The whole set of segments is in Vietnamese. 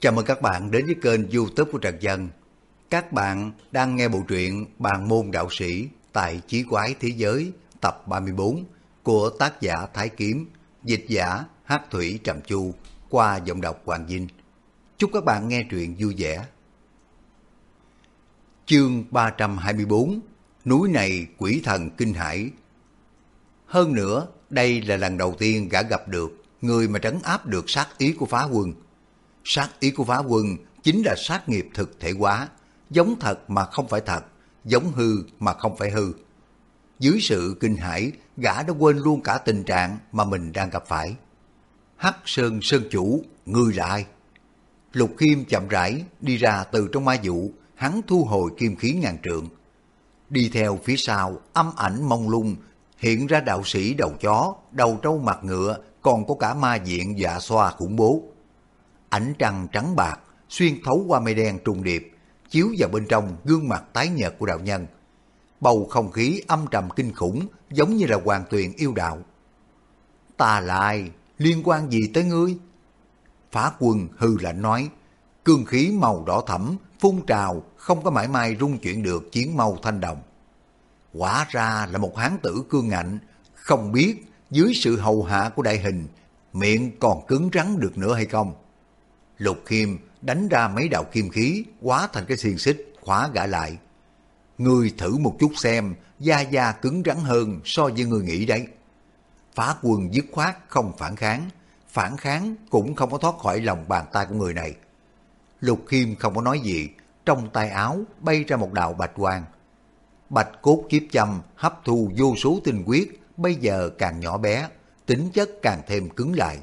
Chào mừng các bạn đến với kênh YouTube của Trần Dân. Các bạn đang nghe bộ truyện Bàn môn đạo sĩ tại Chí quái thế giới tập 34 của tác giả Thái Kiếm, dịch giả Hắc Thủy Trầm Chu qua giọng đọc Hoàng Vinh. Chúc các bạn nghe truyện vui vẻ. Chương 324: Núi này quỷ thần kinh hãi. Hơn nữa, đây là lần đầu tiên gã gặp được người mà trấn áp được sát ý của Phá Quân. Sát ý của Phá Quân chính là sát nghiệp thực thể hóa, giống thật mà không phải thật, giống hư mà không phải hư. Dưới sự kinh hãi, gã đã quên luôn cả tình trạng mà mình đang gặp phải. Hắc Sơn Sơn chủ, ngươi là ai? Lục Khiêm chậm rãi đi ra từ trong ma vụ, hắn thu hồi kim khí ngàn trượng. Đi theo phía sau, âm ảnh mông lung, hiện ra đạo sĩ đầu chó, đầu trâu mặt ngựa, còn có cả ma diện dạ xoa khủng bố. Ánh trăng trắng bạc, xuyên thấu qua mây đen trùng điệp, chiếu vào bên trong gương mặt tái nhợt của đạo nhân. Bầu không khí âm trầm kinh khủng, giống như là hoàng tuyền yêu đạo. Ta là ai? Liên quan gì tới ngươi? Phá Quân hư lạnh nói, cương khí màu đỏ thẫm, phun trào, không có mãi may rung chuyển được chiến mâu thanh đồng. Quả ra là một hán tử cương ngạnh, không biết dưới sự hầu hạ của đại hình, miệng còn cứng rắn được nữa hay không. Lục Khiêm đánh ra mấy đạo kim khí, hóa thành cái xiềng xích, khóa gã lại. Ngươi thử một chút xem, da cứng rắn hơn so với ngươi nghĩ đấy. Phá Quân dứt khoát không phản kháng cũng không có thoát khỏi lòng bàn tay của người này. Lục Khiêm không có nói gì, trong tay áo bay ra một đạo bạch quang. Bạch cốt kiếp châm hấp thu vô số tinh huyết, bây giờ càng nhỏ bé, tính chất càng thêm cứng lại.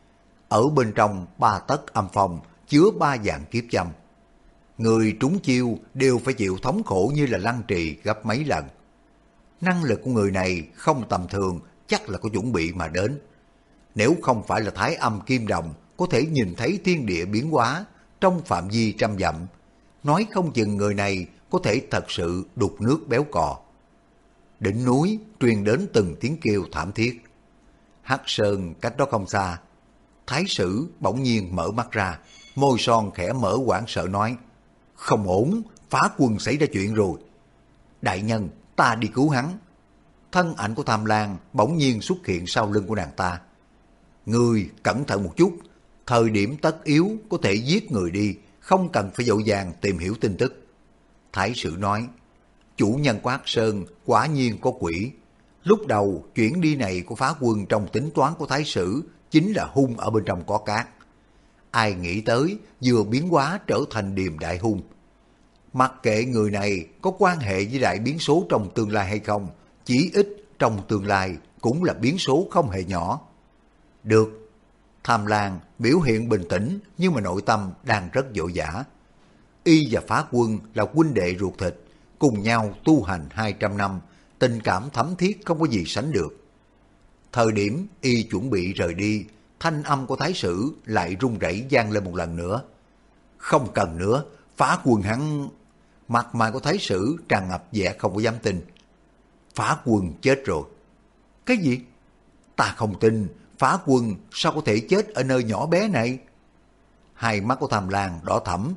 Ở bên trong 3 tấc âm phong chứa 3 dạng kiếp châm. Người trúng chiêu đều phải chịu thống khổ như là lăng trì gấp mấy lần. Năng lực của người này không tầm thường, chắc là có chuẩn bị mà đến. Nếu không phải là Thái Âm Kim Đồng có thể nhìn thấy thiên địa biến hóa trong phạm vi trăm dặm, nói không chừng người này có thể thật sự đục nước béo cò. Đỉnh núi truyền đến từng tiếng kêu thảm thiết. Hắc Sơn cách đó không xa, Thái Sử bỗng nhiên mở mắt ra, môi son khẽ mở hoảng sợ nói, không ổn, Phá Quân xảy ra chuyện rồi. Đại nhân, ta đi cứu hắn. Thân ảnh của Tham Lang bỗng nhiên xuất hiện sau lưng của nàng ta. Ngươi cẩn thận một chút, thời điểm tất yếu có thể giết người đi, không cần phải vội vàng tìm hiểu tin tức. Thái Sử nói, chủ nhân của Hắc Sơn quả nhiên có quỷ. Lúc đầu chuyển đi này của Phá Quân trong tính toán của Thái Sử chính là hung ở bên trong có cát. Ai nghĩ tới vừa biến hóa trở thành điềm đại hung. Mặc kệ người này có quan hệ với đại biến số trong tương lai hay không, chỉ ít trong tương lai cũng là biến số không hề nhỏ. Được. Tham Lang biểu hiện bình tĩnh nhưng mà nội tâm đang rất vội vã. Y và Phá Quân là huynh đệ ruột thịt, cùng nhau tu hành 200 năm, tình cảm thấm thiết không có gì sánh được. Thời điểm Y chuẩn bị rời đi, thanh âm của Thái Sử lại run rẩy vang lên một lần nữa. Không cần nữa, Phá Quân hắn... Mặt mày của Thái Sử tràn ngập vẻ không có dám tin. Phá Quân chết rồi. Cái gì? Ta không tin, Phá Quân sao có thể chết ở nơi nhỏ bé này? Hai mắt của Tham Lang đỏ thẫm.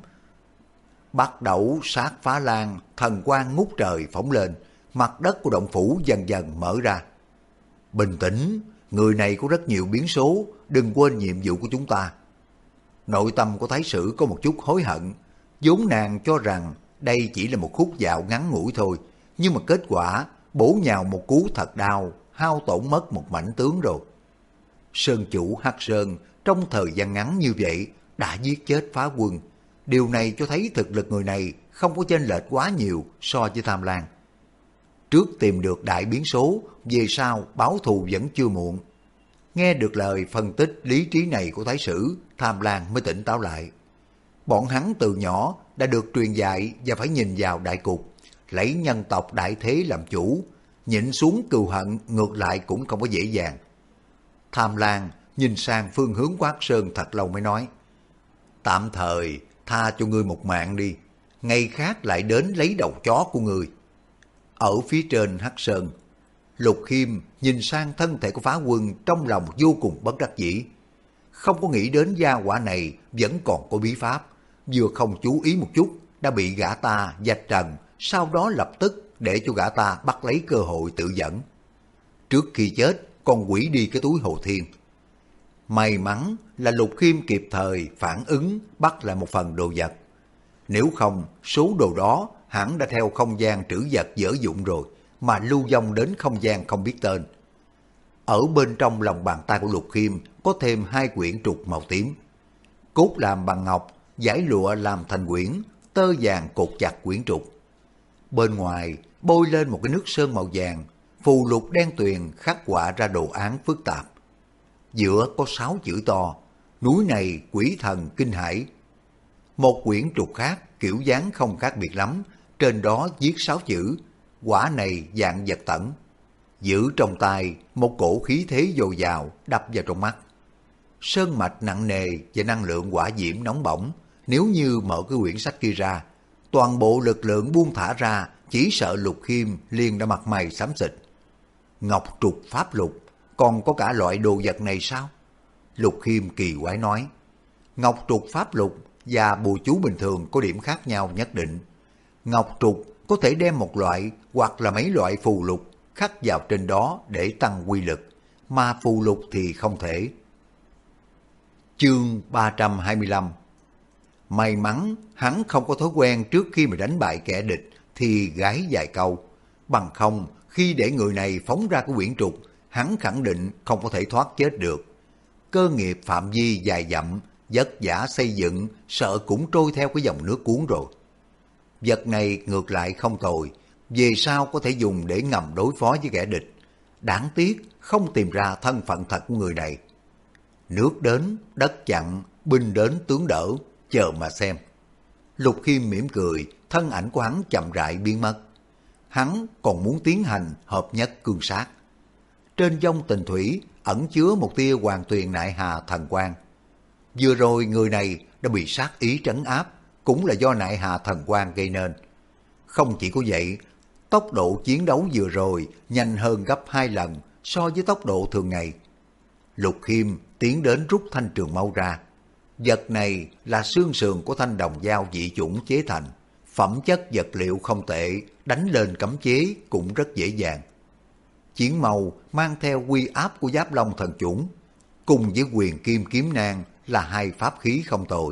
Bắt đầu sát Phá Lang, thần quang ngút trời phóng lên, mặt đất của động phủ dần dần mở ra. Bình tĩnh, người này có rất nhiều biến số, đừng quên nhiệm vụ của chúng ta. Nội tâm của Thái Sử có một chút hối hận, vốn nàng cho rằng đây chỉ là một khúc dạo ngắn ngủi thôi, nhưng mà kết quả bổ nhào một cú thật đau, hao tổn mất một mảnh tướng rồi. Sơn chủ Hắc Sơn trong thời gian ngắn như vậy đã giết chết Phá Quân, điều này cho thấy thực lực người này không có chênh lệch quá nhiều so với Tham Lang. Trước tìm được đại biến số, về sau báo thù vẫn chưa muộn. Nghe được lời phân tích lý trí này của Thái Sử, Tham Lang mới tỉnh táo lại. Bọn hắn từ nhỏ đã được truyền dạy và phải nhìn vào đại cục, lấy nhân tộc đại thế làm chủ, nhịn xuống cừu hận ngược lại cũng không có dễ dàng. Tham Lang nhìn sang phương hướng của Hắc Sơn thật lâu mới nói, tạm thời tha cho ngươi một mạng đi, ngày khác lại đến lấy đầu chó của ngươi. Ở phía trên Hắc Sơn, Lục Khiêm nhìn sang thân thể của Phá Quân trong lòng vô cùng bất đắc dĩ. không có nghĩ đến gia hỏa này vẫn còn có bí pháp, vừa không chú ý một chút đã bị gã ta vạch trần, sau đó lập tức để cho gã ta bắt lấy cơ hội tự dẫn. Trước khi chết còn hủy đi cái túi Hồ Thiên. May mắn là Lục Khiêm kịp thời phản ứng bắt lại một phần đồ vật. Nếu không, số đồ đó hẳn đã theo không gian trữ vật dở dụng rồi, mà lưu vong đến không gian không biết tên. Ở bên trong lòng bàn tay của Lục Khiêm có thêm 2 quyển trục màu tím. Cốt làm bằng ngọc, dải lụa làm thành quyển, tơ vàng cột chặt quyển trục. Bên ngoài bôi lên một cái nước sơn màu vàng, phù lục đen tuyền khắc họa ra đồ án phức tạp. Giữa có 6 chữ to, núi này quỷ thần kinh hãi. Một quyển trục khác kiểu dáng không khác biệt lắm, trên đó viết 6 chữ, quả này dạng vật tẩn. Giữ trong tay một cổ khí thế dồi dào đập vào trong mắt. Sơn mạch nặng nề và năng lượng hỏa diễm nóng bỏng, nếu như mở cái quyển sách kia ra, toàn bộ lực lượng buông thả ra, chỉ sợ Lục Khiêm liền đã mặt mày xám xịt. Ngọc trục pháp lục, còn có cả loại đồ vật này sao? Lục Khiêm kỳ quái nói. Ngọc trục pháp lục và bùa chú bình thường có điểm khác nhau nhất định. Ngọc trục có thể đem một loại hoặc là mấy loại phù lục khắc vào trên đó để tăng quy lực, mà phù lục thì không thể. Chương 325. May mắn hắn không có thói quen trước khi mà đánh bại kẻ địch thì gái vài câu, bằng không khi để người này phóng ra cái quyển trục, hắn khẳng định không có thể thoát chết được. Cơ nghiệp phạm vi dài dặm, vất vả xây dựng, sợ cũng trôi theo cái dòng nước cuốn rồi. Vật này ngược lại không tồi, về sau có thể dùng để ngầm đối phó với kẻ địch. Đáng tiếc không tìm ra thân phận thật của người này. Nước đến, đất chặn, binh đến tướng đỡ, chờ mà xem. Lục Khiêm mỉm cười, thân ảnh của hắn chậm rãi biến mất. Hắn còn muốn tiến hành hợp nhất cương sát. Trên dông tình thủy ẩn chứa một tia hoàng tuyền nại hà thần quang. Vừa rồi người này đã bị sát ý trấn áp, cũng là do nại hà thần quang gây nên. Không chỉ có vậy, tốc độ chiến đấu vừa rồi nhanh hơn gấp 2 lần so với tốc độ thường ngày. Lục Khiêm tiến đến rút thanh trường mâu ra. Vật này là xương sườn của thanh đồng dao dị chủng chế thành. Phẩm chất vật liệu không tệ, đánh lên cấm chế cũng rất dễ dàng. Chiến mâu mang theo uy áp của Giáp Long thần chủng, cùng với Huyền Kim kiếm nang là 2 pháp khí không tồi.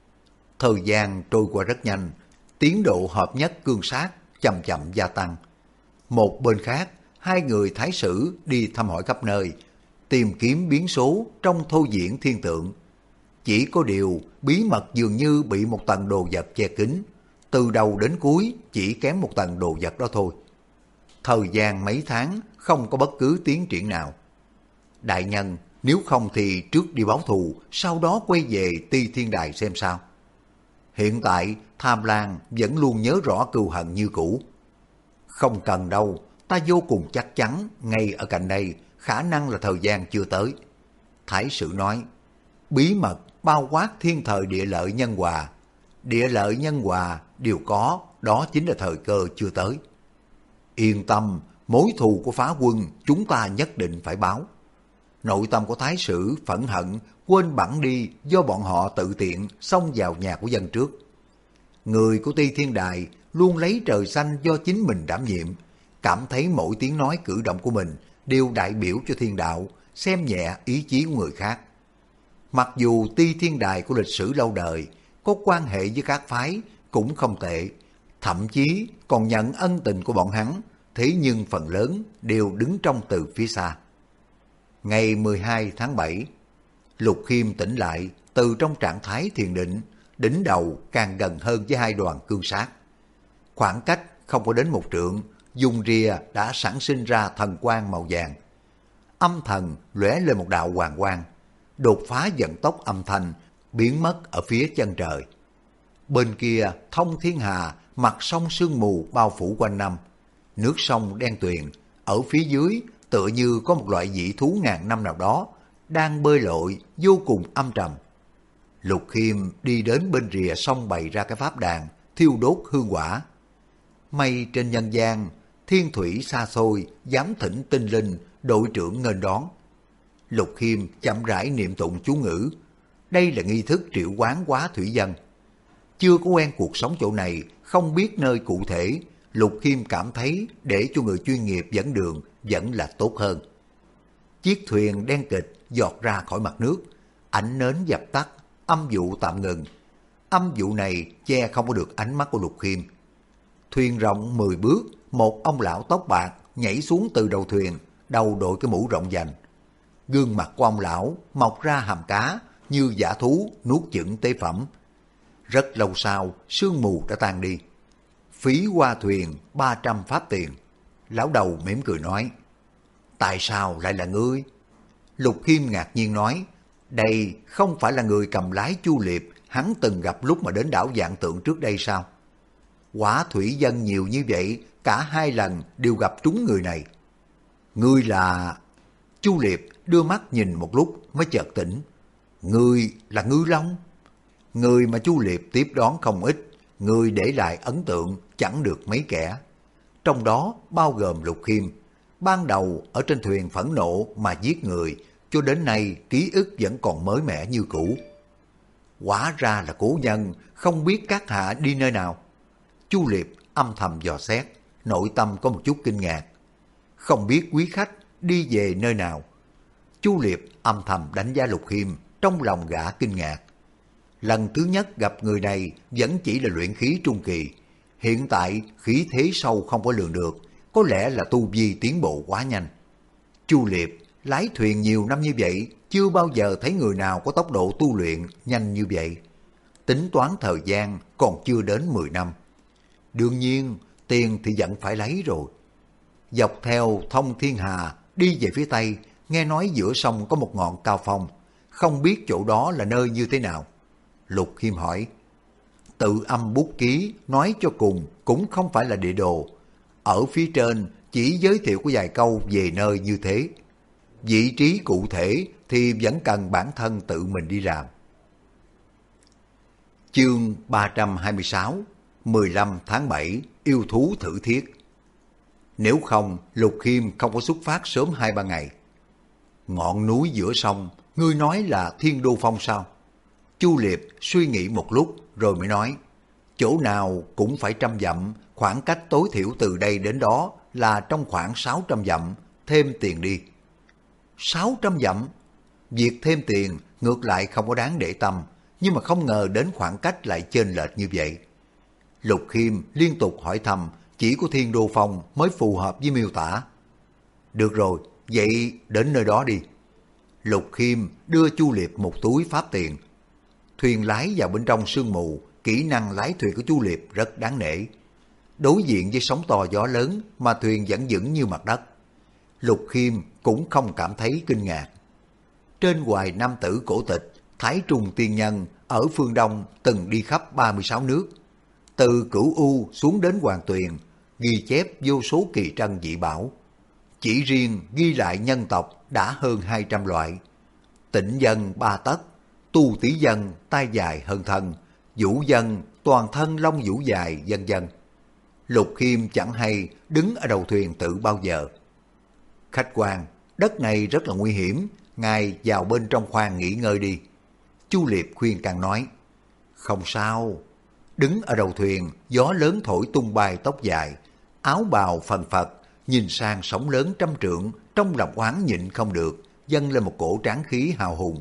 Thời gian trôi qua rất nhanh, tiến độ hợp nhất cương sát chậm chậm gia tăng. Một bên khác, 2 người thái sử đi thăm hỏi khắp nơi, tìm kiếm biến số trong thô diễn thiên tượng. Chỉ có điều bí mật dường như bị một tầng đồ vật che kín, từ đầu đến cuối chỉ kém một tầng đồ vật đó thôi. Thời gian mấy tháng không có bất cứ tiến triển nào. Đại nhân, nếu không thì trước đi báo thù, sau đó quay về Ti Thiên Đài xem sao. Hiện tại Tham Lang vẫn luôn nhớ rõ cừu hận như cũ. Không cần đâu, ta vô cùng chắc chắn ngay ở cạnh đây khả năng là thời gian chưa tới. Thái sử nói, bí mật bao quát thiên thời địa lợi nhân hòa. Địa lợi nhân hòa đều có, đó chính là thời cơ chưa tới. Yên tâm, mối thù của Phá Quân chúng ta nhất định phải báo. Nội tâm của Thái sử phẫn hận, quên bẵng đi do bọn họ tự tiện xông vào nhà của dân trước. Người của Ti Thiên Đài luôn lấy trời xanh do chính mình đảm nhiệm, cảm thấy mỗi tiếng nói cử động của mình đều đại biểu cho thiên đạo, xem nhẹ ý chí của người khác. Mặc dù Ti Thiên Đài của lịch sử lâu đời, có quan hệ với các phái cũng không tệ, thậm chí còn nhận ân tình của bọn hắn, thế nhưng phần lớn đều đứng trong từ phía xa. Ngày 12 tháng 7, Lục Khiêm tỉnh lại từ trong trạng thái thiền định, đỉnh đầu càng gần hơn với 2 đoàn cương sát. Khoảng cách không có đến 1 trượng, dùng rìa đã sản sinh ra thần quang màu vàng. Âm thần lóe lên một đạo hoàng quang, đột phá vận tốc âm thanh, biến mất ở phía chân trời. Bên kia thông thiên hà, mặt sông sương mù bao phủ quanh năm. Nước sông đen tuyền, ở phía dưới tựa như có một loại dị thú ngàn năm nào đó đang bơi lội vô cùng âm trầm. Lục Khiêm đi đến bên rìa sông bày ra cái pháp đàn, thiêu đốt hương quả. Mây trên nhân gian, thiên thủy xa xôi, dám thỉnh tinh linh, đội trưởng nghênh đón. Lục Khiêm chậm rãi niệm tụng chú ngữ. Đây là nghi thức triệu hoán hóa thủy dân. Chưa có quen cuộc sống chỗ này, không biết nơi cụ thể, Lục Khiêm cảm thấy để cho người chuyên nghiệp dẫn đường vẫn là tốt hơn. Chiếc thuyền đen kịch giọt ra khỏi mặt nước, ánh nến dập tắt, âm vụ tạm ngừng. Âm vụ này che không có được ánh mắt của Lục Khiêm. Thuyền rộng 10 bước, một ông lão tóc bạc nhảy xuống từ đầu thuyền, đầu đội cái mũ rộng vành. Gương mặt của ông lão mọc ra hàm cá như dã thú nuốt chửng tế phẩm. Rất lâu sau, sương mù đã tan đi. Phí qua thuyền 300 pháp tiền. Lão đầu mỉm cười nói, tại sao lại là ngươi? Lục Khiêm ngạc nhiên nói, đây không phải là người cầm lái Chu Liệp hắn từng gặp lúc mà đến đảo Vạn Tượng trước đây sao? Quả thủy dân nhiều như vậy, cả hai lần đều gặp trúng người này. Ngươi là... Chu Liệp đưa mắt nhìn một lúc mới chợt tỉnh. Ngươi là Ngư Long? Người mà Chu Liệp tiếp đón không ít, người để lại ấn tượng chẳng được mấy kẻ. Trong đó bao gồm Lục Khiêm. Ban đầu ở trên thuyền phẫn nộ mà giết người, cho đến nay ký ức vẫn còn mới mẻ như cũ. Hóa ra là cố nhân, không biết các hạ đi nơi nào. Chu Liệp âm thầm dò xét, nội tâm có một chút kinh ngạc. Không biết quý khách đi về nơi nào. Chu Liệp âm thầm đánh giá Lục Khiêm, trong lòng gã kinh ngạc. Lần thứ nhất gặp người này vẫn chỉ là luyện khí trung kỳ. Hiện tại khí thế sâu không có lường được, có lẽ là tu vi tiến bộ quá nhanh. Chu Liệp lái thuyền nhiều năm như vậy, chưa bao giờ thấy người nào có tốc độ tu luyện nhanh như vậy. Tính toán thời gian còn chưa đến 10 năm. Đương nhiên, tiền thì vẫn phải lấy rồi. Dọc theo Thông Thiên Hà đi về phía tây, nghe nói giữa sông có một ngọn cao phong, không biết chỗ đó là nơi như thế nào. Lục Khiêm hỏi, tự âm bút ký nói cho cùng cũng không phải là địa đồ. Ở phía trên chỉ giới thiệu có vài câu về nơi như thế. Vị trí cụ thể thì vẫn cần bản thân tự mình đi làm. Chương 326, 15 tháng 7, yêu thú thử thiết. Nếu không, Lục Khiêm không có xuất phát sớm 2-3 ngày. Ngọn núi giữa sông, ngươi nói là Thiên Đô Phong sao? Chu Liệp suy nghĩ một lúc rồi mới nói, chỗ nào cũng phải 100 dặm, khoảng cách tối thiểu từ đây đến đó là trong khoảng 600 dặm, thêm tiền đi. 600 dặm? Việc thêm tiền ngược lại không có đáng để tâm, nhưng mà không ngờ đến khoảng cách lại chênh lệch như vậy. Lục Khiêm liên tục hỏi thăm, chỉ có Thiên Đô Phong mới phù hợp với miêu tả. Được rồi, vậy đến nơi đó đi. Lục Khiêm đưa Chu Liệp một túi pháp tiền. Thuyền lái vào bên trong sương mù, kỹ năng lái thuyền của Chu Liệp rất đáng nể. Đối diện với sóng to gió lớn mà thuyền vẫn vững như mặt đất. Lục Khiêm cũng không cảm thấy kinh ngạc. Trên hoài nam tử cổ tịch, Thái Trung Tiên Nhân ở phương Đông từng đi khắp 36 nước. Từ Cửu U xuống đến Hoàng Tuyền, ghi chép vô số kỳ trân dị bảo. Chỉ riêng ghi lại nhân tộc đã hơn 200 loại. Tịnh dân 3 tấc, tu tỷ dân tai dài hơn thân, vũ dân toàn thân lông vũ dài, vân vân. Lục Khiêm chẳng hay đứng ở đầu thuyền tự bao giờ. Khách quan, đất này rất là nguy hiểm, ngài vào bên trong khoang nghỉ ngơi đi. Chu Liệp khuyên can nói, không sao. Đứng ở đầu thuyền, gió lớn thổi tung bay tóc dài, áo bào phần phật, nhìn sang sóng lớn trăm trượng, trong lòng oán nhịn không được, dâng lên một cổ tráng khí hào hùng.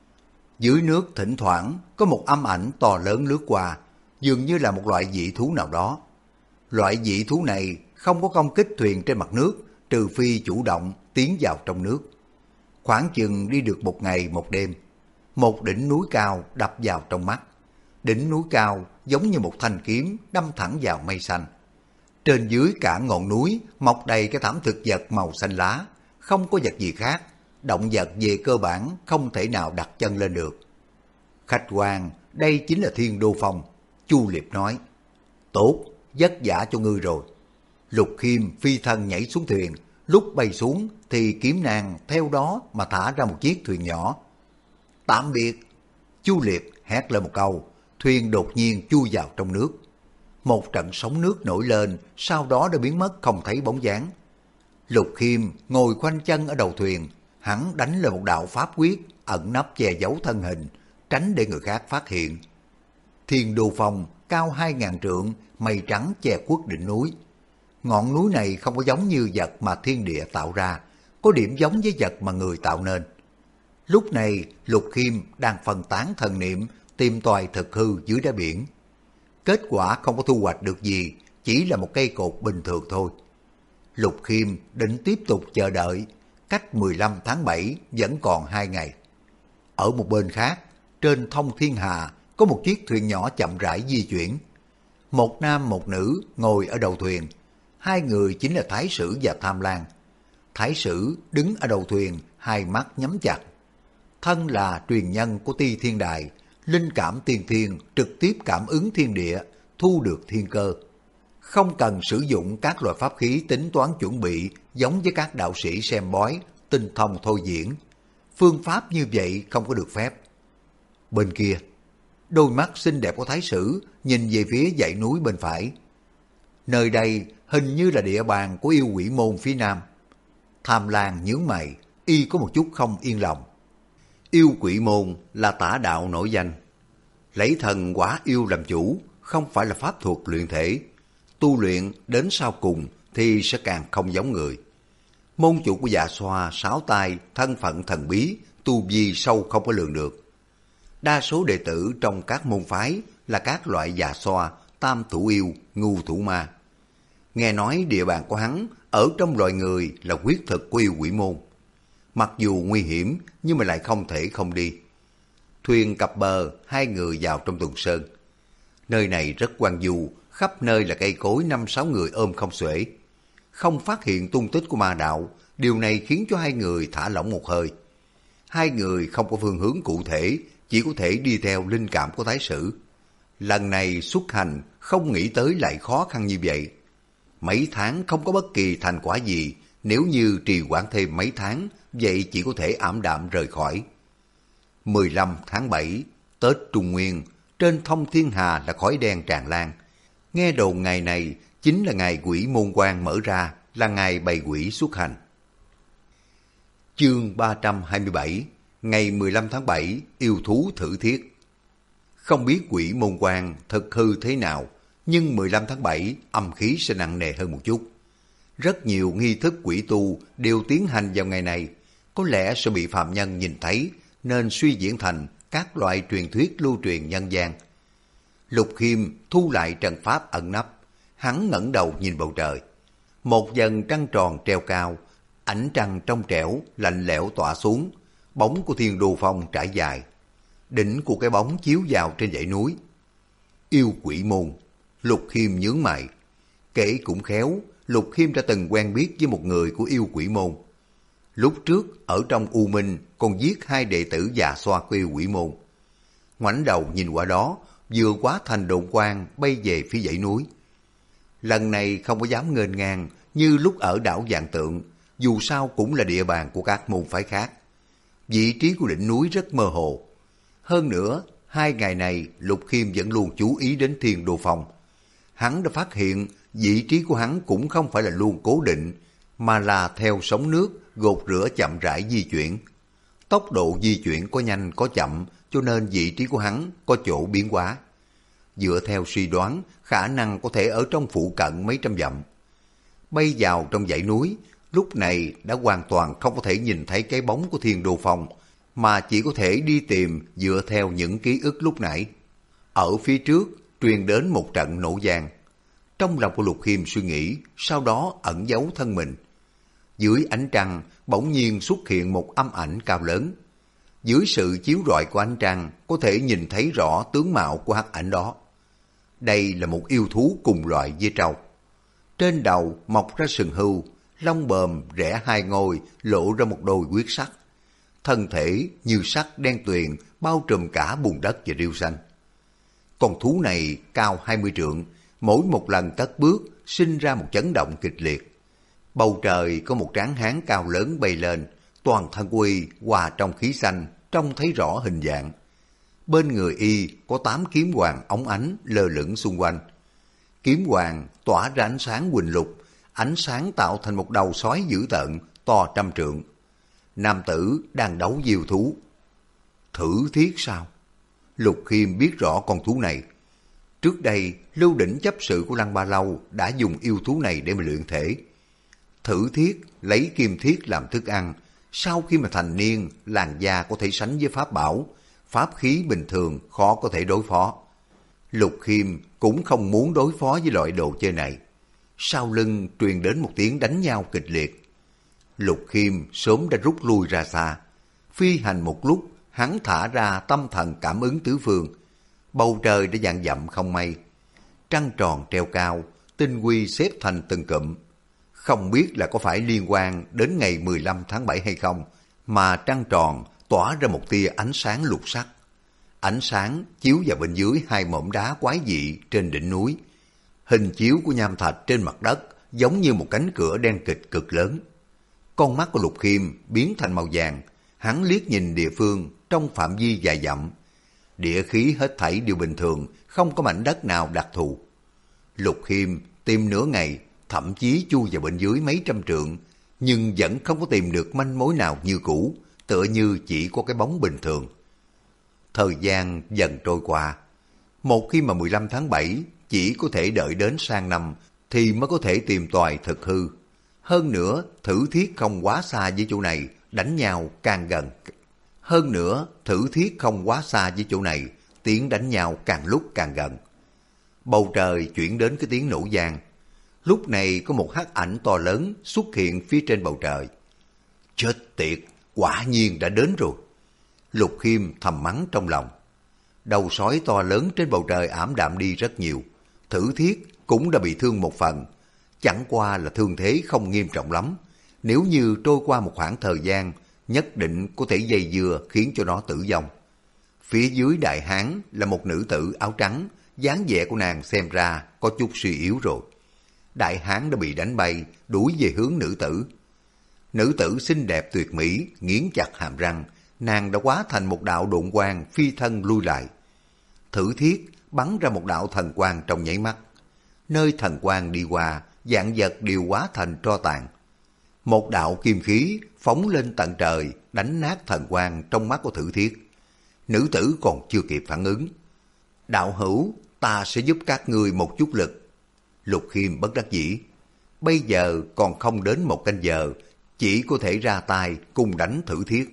Dưới nước thỉnh thoảng có một âm ảnh to lớn lướt qua, dường như là một loại dị thú nào đó. Loại dị thú này không có công kích thuyền trên mặt nước, trừ phi chủ động tiến vào trong nước. Khoảng chừng đi được 1 ngày 1 đêm, một đỉnh núi cao đập vào trong mắt. Đỉnh núi cao giống như một thanh kiếm đâm thẳng vào mây xanh. Trên dưới cả ngọn núi mọc đầy cái thảm thực vật màu xanh lá, không có vật gì khác. Động vật về cơ bản không thể nào đặt chân lên được. Khách quan, đây chính là Thiên Đô Phong. Chu Liệp nói, tốt, vất vả cho ngươi rồi. Lục Khiêm phi thân nhảy xuống thuyền, lúc bay xuống thì kiếm nàng theo đó mà thả ra một chiếc thuyền nhỏ. Tạm biệt. Chu Liệp hét lên một câu, thuyền đột nhiên chui vào trong nước. Một trận sóng nước nổi lên, sau đó đã biến mất không thấy bóng dáng. Lục Khiêm ngồi khoanh chân ở đầu thuyền, Hắn đánh lên một đạo pháp quyết, ẩn nấp che giấu thân hình, tránh để người khác phát hiện. Thiên Đô Phong cao 2.000 trượng, mây trắng che khuất đỉnh núi. Ngọn núi này không có giống như vật mà thiên địa tạo ra, có điểm giống với vật mà người tạo nên. Lúc này, Lục Khiêm đang phân tán thần niệm, tìm tòi thực hư dưới đáy biển. Kết quả không có thu hoạch được gì, chỉ là một cây cột bình thường thôi. Lục Khiêm định tiếp tục chờ đợi, cách 15 tháng 7 vẫn còn 2 ngày. Ở một bên khác, trên thông thiên hà có một chiếc thuyền nhỏ chậm rãi di chuyển. Một nam một nữ ngồi ở đầu thuyền, hai người chính là Thái Sử và Tham Lang. Thái Sử đứng ở đầu thuyền, hai mắt nhắm chặt. Thân là truyền nhân của Ti Thiên Đài, linh cảm tiên thiên, trực tiếp cảm ứng thiên địa, thu được thiên cơ. Không cần sử dụng các loại pháp khí tính toán chuẩn bị giống với các đạo sĩ xem bói, tinh thông thôi diễn. Phương pháp như vậy không có được phép. Bên kia, đôi mắt xinh đẹp của Thái Sử nhìn về phía dãy núi bên phải. Nơi đây hình như là địa bàn của yêu quỷ môn phía nam. Tham Lang nhướng mày, y có một chút không yên lòng. Yêu quỷ môn là tả đạo nổi danh. Lấy thần quả yêu làm chủ, không phải là pháp thuật luyện thể. Tu luyện đến sau cùng thì sẽ càng không giống người. Môn chủ của Dạ Xoa 6 tay, thân phận thần bí, tu vi sâu không có lường được. Đa số đệ tử trong các môn phái là các loại Dạ Xoa, tam thủ yêu, ngu thủ ma. Nghe nói địa bàn của hắn ở trong loài người là huyết thực của yêu quỷ môn. Mặc dù nguy hiểm nhưng mà lại không thể không đi. Thuyền cập bờ, hai người vào trong Tùng Sơn. Nơi này rất hoang vu, khắp nơi là cây cối 5-6 người ôm không xuể. Không phát hiện tung tích của ma đạo, điều này khiến cho hai người thả lỏng một hơi. Hai người không có phương hướng cụ thể, chỉ có thể đi theo linh cảm của Thái Sử. Lần này xuất hành không nghĩ tới lại khó khăn như vậy. Mấy tháng không có bất kỳ thành quả gì, nếu như trì hoãn thêm mấy tháng, vậy chỉ có thể ảm đạm rời khỏi. 15 tháng 7, Tết Trung Nguyên, trên thông thiên hà là khói đen tràn lan. Nghe đồn ngày này chính là ngày quỷ môn quan mở ra, là ngày bày quỷ xuất hành. Chương 327, ngày 15 tháng 7, yêu thú thử thiết. Không biết quỷ môn quan thực hư thế nào, nhưng 15 tháng 7 âm khí sẽ nặng nề hơn một chút. Rất nhiều nghi thức quỷ tu đều tiến hành vào ngày này, có lẽ sẽ bị phạm nhân nhìn thấy, nên suy diễn thành các loại truyền thuyết lưu truyền nhân gian. Lục Khiêm thu lại trận pháp ẩn nấp, hắn ngẩng đầu nhìn bầu trời. Một vầng trăng tròn treo cao, ánh trăng trong trẻo, lạnh lẽo tỏa xuống, bóng của Thiên Đô Phong trải dài. Đỉnh của cái bóng chiếu vào trên dãy núi. Yêu quỷ môn, Lục Khiêm nhướng mày. Kể cũng khéo, Lục Khiêm đã từng quen biết với một người của yêu quỷ môn. Lúc trước ở trong U Minh còn giết 2 đệ tử Dạ Xoa của yêu quỷ môn. Ngoảnh đầu nhìn qua đó, vừa quá thành độn quang bay về phía dãy núi. Lần này không có dám nghênh ngang như lúc ở đảo Vạn Tượng, dù sao cũng là địa bàn của các môn phái khác. Vị trí của đỉnh núi rất mơ hồ. Hơn nữa, 2 ngày này Lục Khiêm vẫn luôn chú ý đến Thiên Đô Phong. Hắn đã phát hiện vị trí của hắn cũng không phải là luôn cố định, mà là theo sóng nước gột rửa chậm rãi di chuyển. Tốc độ di chuyển có nhanh có chậm, cho nên vị trí của hắn có chỗ biến hóa. Dựa theo suy đoán, khả năng có thể ở trong phụ cận mấy trăm dặm. Bay vào trong dãy núi, lúc này đã hoàn toàn không có thể nhìn thấy cái bóng của Thiên Đô Phong, mà chỉ có thể đi tìm dựa theo những ký ức lúc nãy. Ở phía trước, truyền đến một trận nổ vang. Trong lòng của Lục Khiêm suy nghĩ, sau đó ẩn giấu thân mình. Dưới ánh trăng, bỗng nhiên xuất hiện một âm ảnh cao lớn. Dưới sự chiếu rọi của ánh trăng, có thể nhìn thấy rõ tướng mạo của hắc ảnh đó. Đây là một yêu thú cùng loại với trâu. Trên đầu mọc ra sừng hưu, lông bờm rẽ 2 ngôi, lộ ra một đôi huyết sắc. Thân thể như sắt đen tuyền, bao trùm cả bùn đất và rêu xanh. Con thú này cao 20 trượng, mỗi một lần cất bước sinh ra một chấn động kịch liệt. Bầu trời có một tráng hán cao lớn bay lên, toàn thân quy hòa trong khí xanh, trông thấy rõ hình dạng. Bên người y có 8 kiếm hoàng óng ánh lơ lửng xung quanh. Kiếm hoàng tỏa ra ánh sáng huỳnh lục, ánh sáng tạo thành một đầu sói dữ tợn to 100 trượng. nam tử đang đấu với yêu thú. Thử thiết sao? Lục Khiêm biết rõ con thú này. Trước đây, Lưu Đỉnh chấp sự của Lăng Ba Lâu đã dùng yêu thú này để mà luyện thể. Thử thiết lấy kim thiết làm thức ăn, sau khi mà thành niên, làn da có thể sánh với pháp bảo, pháp khí bình thường khó có thể đối phó. Lục Khiêm cũng không muốn đối phó với loại đồ chơi này. Sau lưng truyền đến một tiếng đánh nhau kịch liệt. Lục Khiêm sớm đã rút lui ra xa. Phi hành một lúc, hắn thả ra tâm thần cảm ứng tứ phương. Bầu trời đã vạn dặm không mây. Trăng tròn treo cao, tinh quy xếp thành từng cụm. Không biết là có phải liên quan đến ngày 15 tháng 7 hay không, mà trăng tròn tỏa ra một tia ánh sáng lục sắc. Ánh sáng chiếu vào bên dưới hai mỏm đá quái dị trên đỉnh núi. Hình chiếu của nham thạch trên mặt đất giống như một cánh cửa đen kịch cực lớn. Con mắt của Lục Khiêm biến thành màu vàng, hắn liếc nhìn địa phương trong phạm vi vài dặm. Địa khí hết thảy đều bình thường, không có mảnh đất nào đặc thù. Lục Khiêm tìm nửa ngày, thậm chí chui vào bên dưới mấy trăm trượng, nhưng vẫn không có tìm được manh mối nào như cũ, tựa như chỉ có cái bóng bình thường. Thời gian dần trôi qua. Một khi mà 15 tháng 7 chỉ có thể đợi đến sang năm thì mới có thể tìm tòi thực hư. Hơn nữa, thử thiết không quá xa với chỗ này, đánh nhau càng gần. Hơn nữa, thử thiết không quá xa với chỗ này, tiếng đánh nhau càng lúc càng gần. Bầu trời chuyển đến cái tiếng nổ vang. Lúc này có một hắc ảnh to lớn xuất hiện phía trên bầu trời. Chết tiệt, quả nhiên đã đến rồi. Lục Khiêm thầm mắng trong lòng. Đầu sói to lớn trên bầu trời ảm đạm đi rất nhiều. Thử thiết cũng đã bị thương một phần. Chẳng qua là thương thế không nghiêm trọng lắm. Nếu như trôi qua một khoảng thời gian, nhất định có thể dây dưa khiến cho nó tử vong. Phía dưới đại hán là một nữ tử áo trắng, dáng vẻ của nàng xem ra có chút suy yếu rồi. Đại hán đã bị đánh bay, đuổi về hướng nữ tử. Nữ tử xinh đẹp tuyệt mỹ, nghiến chặt hàm răng, nàng đã hóa thành một đạo độn quang phi thân lui lại. Thử thiết bắn ra một đạo thần quang trong nháy mắt. Nơi thần quang đi qua, vạn vật đều hóa thành tro tàn. Một đạo kim khí phóng lên tận trời, đánh nát thần quang trong mắt của Thử thiết. Nữ tử còn chưa kịp phản ứng. Đạo hữu, ta sẽ giúp các ngươi một chút lực. Lục Khiêm bất đắc dĩ. Bây giờ còn không đến một canh giờ, chỉ có thể ra tay cùng đánh Thử thiết.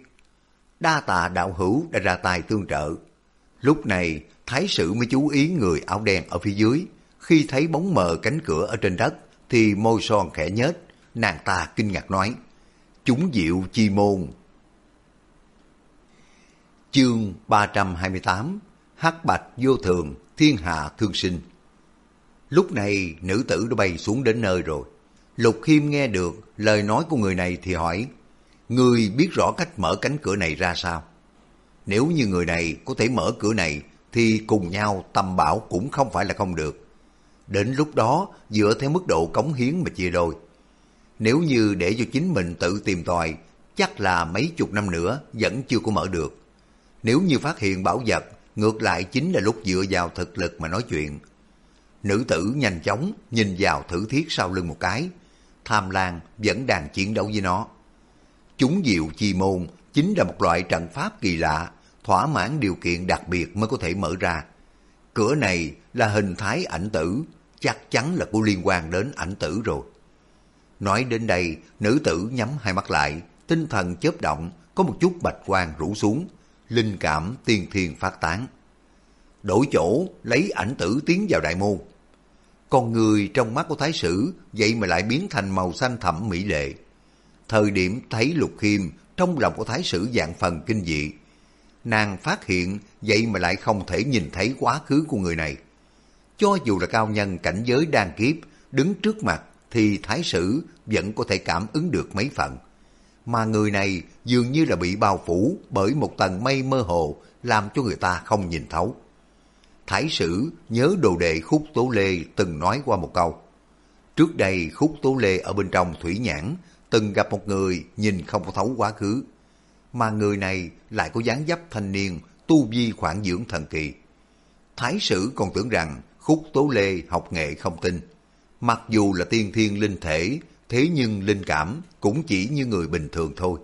Đa tạ đạo hữu đã ra tay tương trợ. Lúc này, thái sử mới chú ý người áo đen ở phía dưới. Khi thấy bóng mờ cánh cửa ở trên đất, thì môi son khẽ nhếch, nàng ta kinh ngạc nói: chúng diệu chi môn. Chương 328, hắc bạch vô thường, thiên hạ thương sinh. Lúc này nữ tử đã bay xuống đến nơi rồi. Lục Khiêm nghe được lời nói của người này thì hỏi: ngươi biết rõ cách mở cánh cửa này ra sao? Nếu như người này có thể mở cửa này thì cùng nhau tầm bảo cũng không phải là không được. Đến lúc đó dựa theo mức độ cống hiến mà chia đôi. Nếu như để cho chính mình tự tìm tòi, chắc là mấy chục năm nữa vẫn chưa có mở được. Nếu như phát hiện bảo vật, ngược lại chính là lúc dựa vào thực lực mà nói chuyện. Nữ tử nhanh chóng nhìn vào Thử thiết sau lưng một cái. Tham Lang vẫn đang chiến đấu với nó. Chúng diệu chi môn chính là một loại trận pháp kỳ lạ, thỏa mãn điều kiện đặc biệt mới có thể mở ra. Cửa này là hình thái ảnh tử, chắc chắn là có liên quan đến ảnh tử rồi. Nói đến đây, nữ tử nhắm hai mắt lại, tinh thần chớp động, có một chút bạch quang rủ xuống, linh cảm tiên thiên phát tán. Đổi chỗ, lấy ảnh tử tiến vào đại môn. Con người trong mắt của thái sử vậy mà lại biến thành màu xanh thẳm mỹ lệ. Thời điểm thấy Lục Khiêm, trong lòng của thái sử vạn phần kinh dị. Nàng phát hiện vậy mà lại không thể nhìn thấy quá khứ của người này. Cho dù là cao nhân cảnh giới đan kiếp đứng trước mặt thì thái sử vẫn có thể cảm ứng được mấy phần. Mà người này dường như là bị bao phủ bởi một tầng mây mơ hồ, làm cho người ta không nhìn thấu. Thái sử nhớ đồ đệ Khúc Tố Lê từng nói qua một câu. Trước đây Khúc Tố Lê ở bên trong thủy nhãn từng gặp một người nhìn không có thấu quá khứ. Mà người này lại có dáng dấp thanh niên, tu vi khoảng dưỡng thần kỳ. Thái sử còn tưởng rằng Khúc Tố Lê học nghệ không tinh. Mặc dù là tiên thiên linh thể, thế nhưng linh cảm cũng chỉ như người bình thường thôi.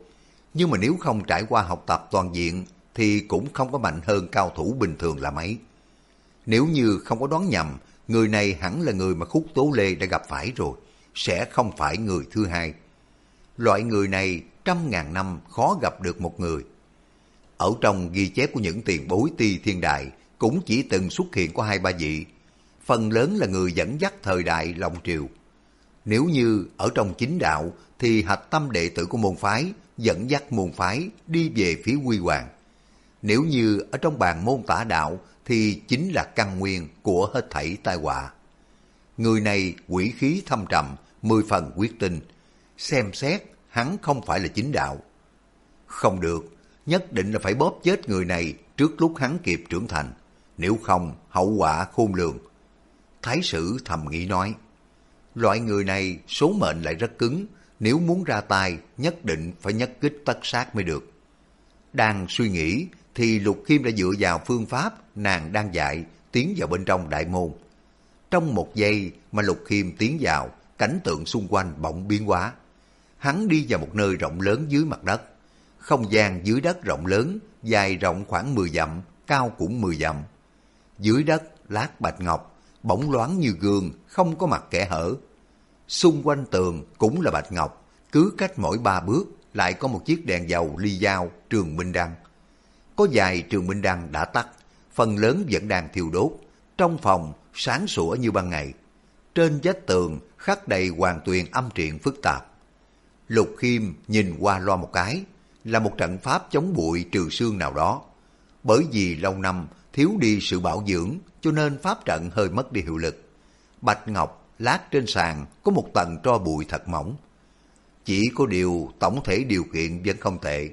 Nhưng mà nếu không trải qua học tập toàn diện thì cũng không có mạnh hơn cao thủ bình thường là mấy. Nếu như không có đoán nhầm, người này hẳn là người mà Khúc Tố Lê đã gặp phải rồi, sẽ không phải người thứ hai. Loại người này 100.000 năm khó gặp được một người. Ở trong ghi chép của những tiền bối Ti Thiên Đại cũng chỉ từng xuất hiện có 2-3 vị, phần lớn là người dẫn dắt thời đại Long Triều. Nếu như ở trong chính đạo thì hạch tâm đệ tử của môn phái dẫn dắt môn phái đi về phía huy hoàng. Nếu như ở trong bàn môn tả đạo thì chính là căn nguyên của hết thảy tai họa. Người này quỷ khí thâm trầm, 10 phần quyết tinh, xem xét hắn không phải là chính đạo. Không được, nhất định là phải bóp chết người này trước lúc hắn kịp trưởng thành, nếu không hậu quả khôn lường. Thái sử thầm nghĩ nói, loại người này số mệnh lại rất cứng, nếu muốn ra tay nhất định phải nhất kích tất sát mới được. Đang suy nghĩ thì Lục Khiêm đã dựa vào phương pháp nàng đang dạy tiến vào bên trong đại môn. Trong một giây mà Lục Khiêm tiến vào, cảnh tượng xung quanh bỗng biến hóa. Hắn đi vào một nơi rộng lớn dưới mặt đất. Không gian dưới đất rộng lớn, dài rộng khoảng 10 dặm, cao cũng 10 dặm. Dưới đất lát bạch ngọc, bóng loáng như gương, không có mặt kẽ hở. Xung quanh tường cũng là bạch ngọc, cứ cách mỗi 3 bước lại có một chiếc đèn dầu ly dao trường minh đăng. Có vài trường minh đăng đã tắt, phần lớn vẫn đang thiêu đốt. Trong phòng sáng sủa như ban ngày. Trên vách tường khắc đầy hoàn tuyền âm truyện phức tạp. Lục Khiêm nhìn qua loa một cái, là một trận pháp chống bụi trừ sương nào đó. Bởi vì lâu năm thiếu đi sự bảo dưỡng cho nên pháp trận hơi mất đi hiệu lực. Bạch ngọc lát trên sàn có một tầng tro bụi thật mỏng. Chỉ có điều tổng thể điều kiện vẫn không tệ.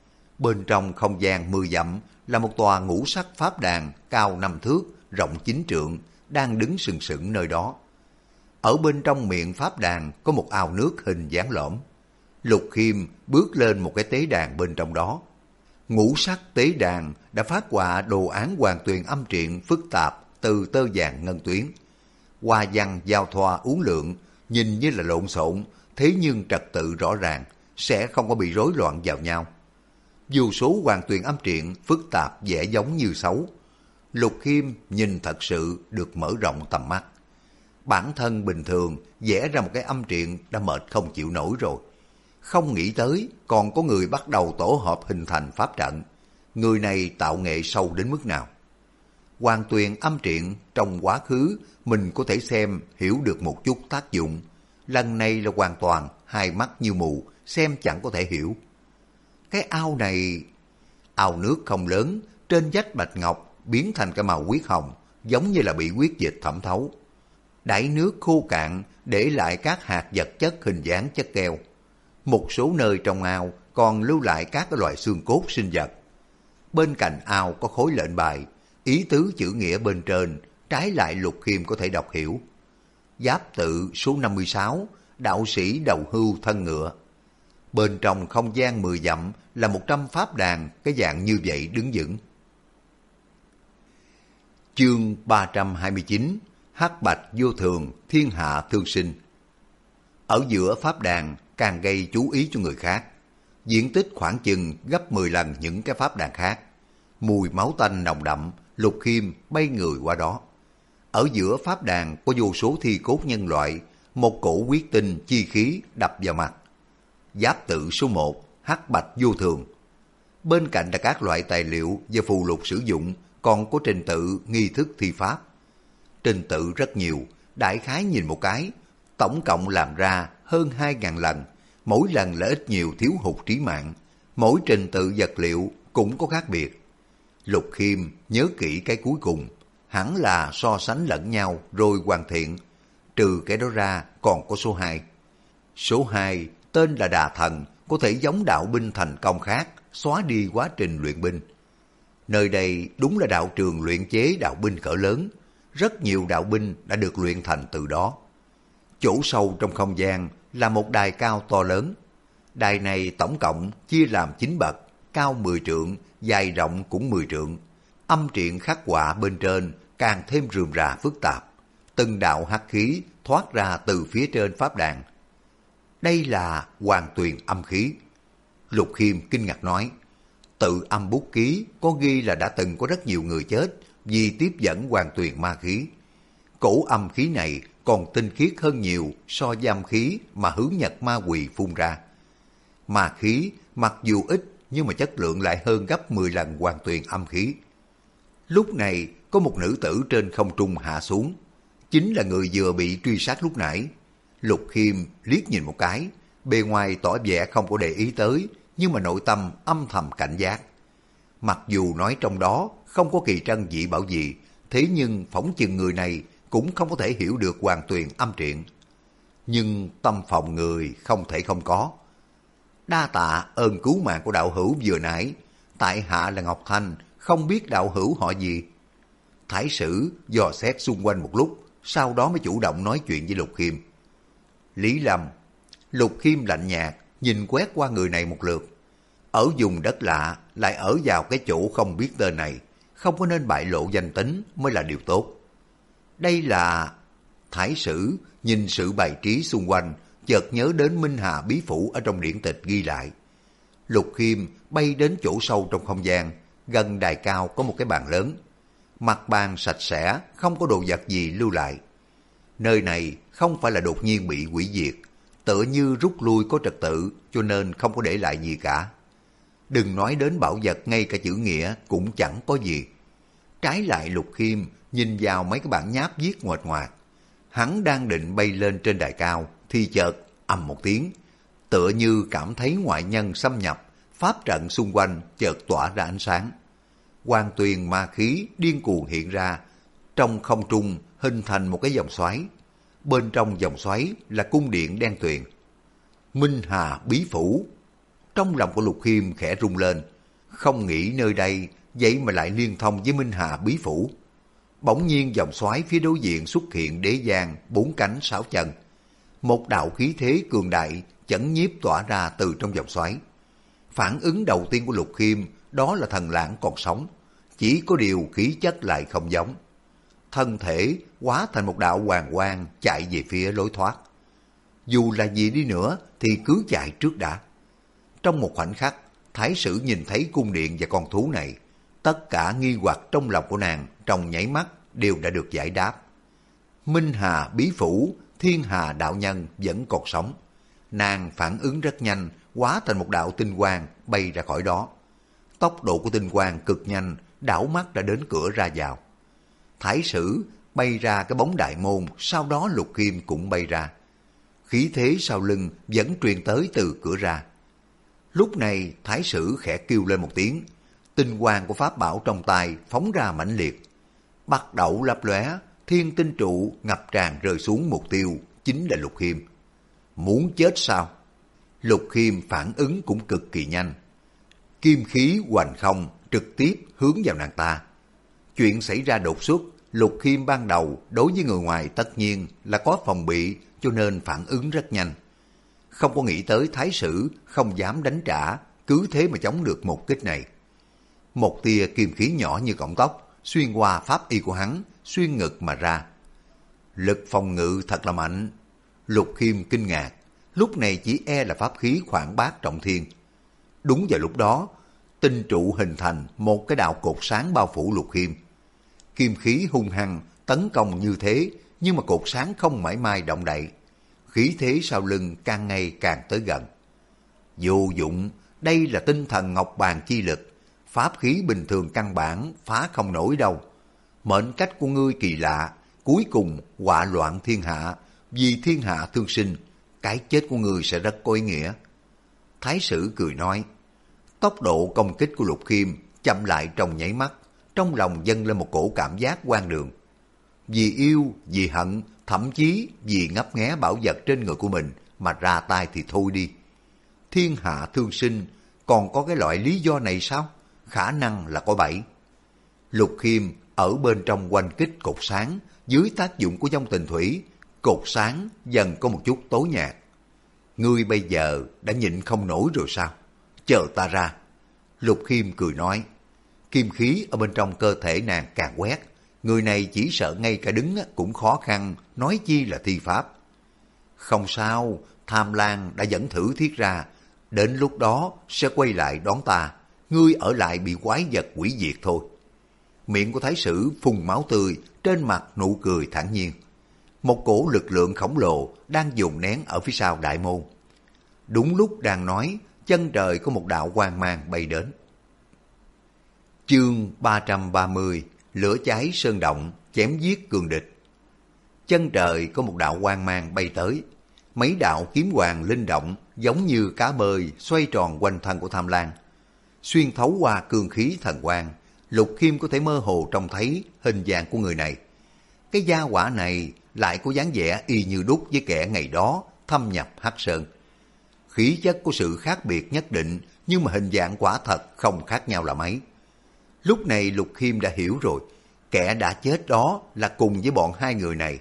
Bên trong không gian 10 dặm là một tòa ngũ sắc pháp đàn cao 5 thước, rộng 9 trượng, đang đứng sừng sững nơi đó. Ở bên trong miệng pháp đàn có một ao nước hình dáng lõm. Lục Khiêm bước lên một cái tế đàn bên trong đó. Ngũ sắc tế đàn đã phát họa đồ án hoàn tuyền âm truyện phức tạp từ tơ vàng ngân tuyến. Hoa văn giao thoa uốn lượn, nhìn như là lộn xộn, thế nhưng trật tự rõ ràng, sẽ không có bị rối loạn vào nhau. Vô số hoàn tuyền âm truyện phức tạp vẽ giống như xấu. Lục Khiêm nhìn thật sự được mở rộng tầm mắt. Bản thân bình thường vẽ ra một cái âm truyện đã mệt không chịu nổi rồi. Không nghĩ tới còn có người bắt đầu tổ hợp hình thành pháp trận. Người này tạo nghệ sâu đến mức nào? Hoàn tuyền âm truyện trong quá khứ mình có thể xem hiểu được một chút tác dụng. Lần này là hoàn toàn hai mắt như mù, xem chẳng có thể hiểu. Cái ao này... Ao nước không lớn, trên vách bạch ngọc biến thành cái màu huyết hồng, giống như là bị huyết dịch thẩm thấu. Đáy nước khô cạn để lại các hạt vật chất hình dáng chất keo. Một số nơi trong ao còn lưu lại các loại xương cốt sinh vật. Bên cạnh ao có khối lệnh bài, ý tứ chữ nghĩa bên trên, trái lại Lục Khiêm có thể đọc hiểu. Giáp tự số 56, đạo sĩ đầu hưu thân ngựa. Bên trong không gian 10 dặm là 100 pháp đàn cái dạng như vậy đứng vững. Chương 329, Hắc bạch vô thường, thiên hạ thương sinh. Ở giữa pháp đàn càng gây chú ý cho người khác. Diện tích khoảng chừng gấp 10 lần những cái pháp đàn khác. Mùi máu tanh nồng đậm, Lục Khiêm bay người qua đó. Ở giữa pháp đàn có vô số thi cốt nhân loại, một cổ huyết tinh chi khí đập vào mặt. Giáp tự số 1, hắc bạch vô thường. Bên cạnh là các loại tài liệu và phù lục sử dụng, còn có trình tự nghi thức thi pháp. Trình tự rất nhiều, đại khái nhìn một cái, tổng cộng làm ra hơn 2.000 lần, mỗi lần là ít nhiều thiếu hụt trí mạng, mỗi trình tự vật liệu cũng có khác biệt. Lục Khiêm nhớ kỹ cái cuối cùng, hẳn là so sánh lẫn nhau rồi hoàn thiện, trừ cái đó ra còn có số 2. Số 2 tên là Đà Thần, có thể giống đạo binh thành công khác, xóa đi quá trình luyện binh. Nơi đây đúng là đạo trường luyện chế đạo binh cỡ lớn, rất nhiều đạo binh đã được luyện thành từ đó. Chỗ sâu trong không gian là một đài cao to lớn. Đài này tổng cộng chia làm 9 bậc, cao 10 trượng, dài rộng cũng 10 trượng. Âm truyện khắc họa bên trên càng thêm rườm rà phức tạp. Từng đạo hắc khí thoát ra từ phía trên pháp đàn. Đây là hoàn tuyền âm khí. Lục Khiêm kinh ngạc nói, tự âm bút ký có ghi là đã từng có rất nhiều người chết vì tiếp dẫn hoàng tuyền ma khí. Cổ âm khí này còn tinh khiết hơn nhiều so với âm khí mà hướng nhật ma quỳ phun ra. Ma khí mặc dù ít nhưng mà chất lượng lại hơn gấp 10 lần hoàng tuyền âm khí. Lúc này có một nữ tử trên không trung hạ xuống, chính là người vừa bị truy sát lúc nãy. Lục Khiêm liếc nhìn một cái, bề ngoài tỏ vẻ không có để ý tới, nhưng mà nội tâm âm thầm cảnh giác. Mặc dù nói trong đó không có kỳ trân dị bảo gì, thế nhưng phỏng chừng người này cũng không có thể hiểu được hoàn tuyền âm triện. Nhưng tâm phòng người không thể không có. Đa tạ ơn cứu mạng của đạo hữu vừa nãy, tại hạ là Ngọc Thanh, không biết đạo hữu họ gì. Thái sử dò xét xung quanh một lúc, sau đó mới chủ động nói chuyện với Lục Khiêm. Lý Lâm. Lục Khiêm lạnh nhạt nhìn quét qua người này một lượt. Ở vùng đất lạ lại ở vào cái chỗ không biết tên này, không có nên bại lộ danh tính mới là điều tốt. Đây là... Thái sử nhìn sự bày trí xung quanh, chợt nhớ đến Minh Hà bí phủ ở trong điển tịch ghi lại. Lục Khiêm bay đến chỗ sâu trong không gian, gần đài cao có một cái bàn lớn. Mặt bàn sạch sẽ, không có đồ vật gì lưu lại. Nơi này không phải là đột nhiên bị hủy diệt, tựa như rút lui có trật tự, cho nên không có để lại gì cả. Đừng nói đến bảo vật, ngay cả chữ nghĩa cũng chẳng có gì. Trái lại Lục Khiêm nhìn vào mấy cái bản nháp viết nguệch ngoạc. Hắn đang định bay lên trên đài cao, thì chợt ầm một tiếng, tựa như cảm thấy ngoại nhân xâm nhập, pháp trận xung quanh chợt tỏa ra ánh sáng. Hoàng tuyền ma khí điên cuồng hiện ra, trong không trung hình thành một cái vòng xoáy. Bên trong vòng xoáy là cung điện đen tuyền. Minh Hà bí phủ. Trong lòng của Lục Khiêm khẽ rung lên, không nghĩ nơi đây vậy mà lại liên thông với Minh Hà bí phủ. Bỗng nhiên vòng xoáy phía đối diện xuất hiện đế giang 4 cánh 6 chân. Một đạo khí thế cường đại chấn nhiếp tỏa ra từ trong vòng xoáy. Phản ứng đầu tiên của Lục Khiêm đó là thần lãng còn sống, chỉ có điều khí chất lại không giống. Thân thể hóa thành một đạo hoàng quang chạy về phía lối thoát. Dù là gì đi nữa thì cứ chạy trước đã. Trong một khoảnh khắc, Thái sử nhìn thấy cung điện và con thú này. Tất cả nghi hoặc trong lòng của nàng trong nháy mắt đều đã được giải đáp. Minh Hà bí phủ, Thiên Hà đạo nhân vẫn còn sống. Nàng phản ứng rất nhanh, hóa thành một đạo tinh quang bay ra khỏi đó. Tốc độ của tinh quang cực nhanh, đảo mắt đã đến cửa ra vào. Thái sử bay ra cái bóng đại môn, sau đó Lục Khiêm cũng bay ra. Khí thế sau lưng vẫn truyền tới từ cửa ra. Lúc này Thái sử khẽ kêu lên một tiếng, tinh quang của pháp bảo trong tay phóng ra mãnh liệt. Bắt đầu lấp lóe, thiên tinh trụ ngập tràn rơi xuống mục tiêu, chính là Lục Khiêm. Muốn chết sao? Lục Khiêm phản ứng cũng cực kỳ nhanh. Kim khí hoành không trực tiếp hướng vào nàng ta. Chuyện xảy ra đột xuất, Lục Khiêm ban đầu đối với người ngoài tất nhiên là có phòng bị, cho nên phản ứng rất nhanh. Không có nghĩ tới Thái sử không dám đánh trả, cứ thế mà chống được một kích này. Một tia kim khí nhỏ như cọng tóc xuyên qua pháp y của hắn, xuyên ngực mà ra. Lực phòng ngự thật là mạnh. Lục Khiêm kinh ngạc, lúc này chỉ e là pháp khí khoản bát trọng thiên. Đúng vào lúc đó, tinh trụ hình thành một cái đạo cột sáng bao phủ Lục Khiêm. Kim khí hung hăng tấn công như thế, nhưng mà cột sáng không mảy may động đậy. Khí thế sau lưng càng ngày càng tới gần. Vô dụng, đây là tinh thần ngọc bàn chi lực. Pháp khí bình thường căn bản phá không nổi đâu. Mệnh cách của ngươi kỳ lạ, cuối cùng họa loạn thiên hạ, vì thiên hạ thương sinh, cái chết của ngươi sẽ rất có ý nghĩa. Thái sử cười nói. Tốc độ công kích của Lục Khiêm chậm lại trong nháy mắt, trong lòng dâng lên một cổ cảm giác hoang đường. Vì yêu, vì hận, thậm chí vì ngấp nghé bảo vật trên người của mình mà ra tay thì thôi đi. Thiên hạ thương sinh, còn có cái loại lý do này sao? Khả năng là có 7. Lục Khiêm ở bên trong quanh kích cột sáng, dưới tác dụng của dòng tình thủy, cột sáng dần có một chút tối nhạt. Ngươi bây giờ đã nhịn không nổi rồi sao? Chờ ta ra. Lục Khiêm cười nói. Kim khí ở bên trong cơ thể nàng càng quét, người này chỉ sợ ngay cả đứng cũng khó khăn, nói chi là thi pháp. Không sao, Tham Lang đã dẫn thử thiết ra, Đến lúc đó sẽ quay lại đón ta, ngươi ở lại bị quái vật quỷ diệt thôi. Miệng của thái sử phun máu tươi, trên mặt nụ cười thản nhiên. Một cổ lực lượng khổng lồ đang dồn nén ở phía sau đại môn. Đúng lúc đang nói, chân trời có một đạo quang mang bay đến. Chương 330, lửa cháy sơn động, chém giết cường địch. Chân trời có một đạo quang mang bay tới. Mấy đạo kiếm hoàng linh động giống như cá bơi xoay tròn quanh thân của Tham Lang. Xuyên thấu qua cương khí thần quang, Lục Khiêm có thể mơ hồ trông thấy hình dạng của người này. Cái gia hỏa này lại có dáng vẻ y như đúc với kẻ ngày đó thâm nhập Hắc Sơn. Khí chất có sự khác biệt nhất định, nhưng mà hình dạng quả thật không khác nhau là mấy. Lúc này Lục Khiêm đã hiểu rồi, kẻ đã chết đó là cùng với bọn hai người này.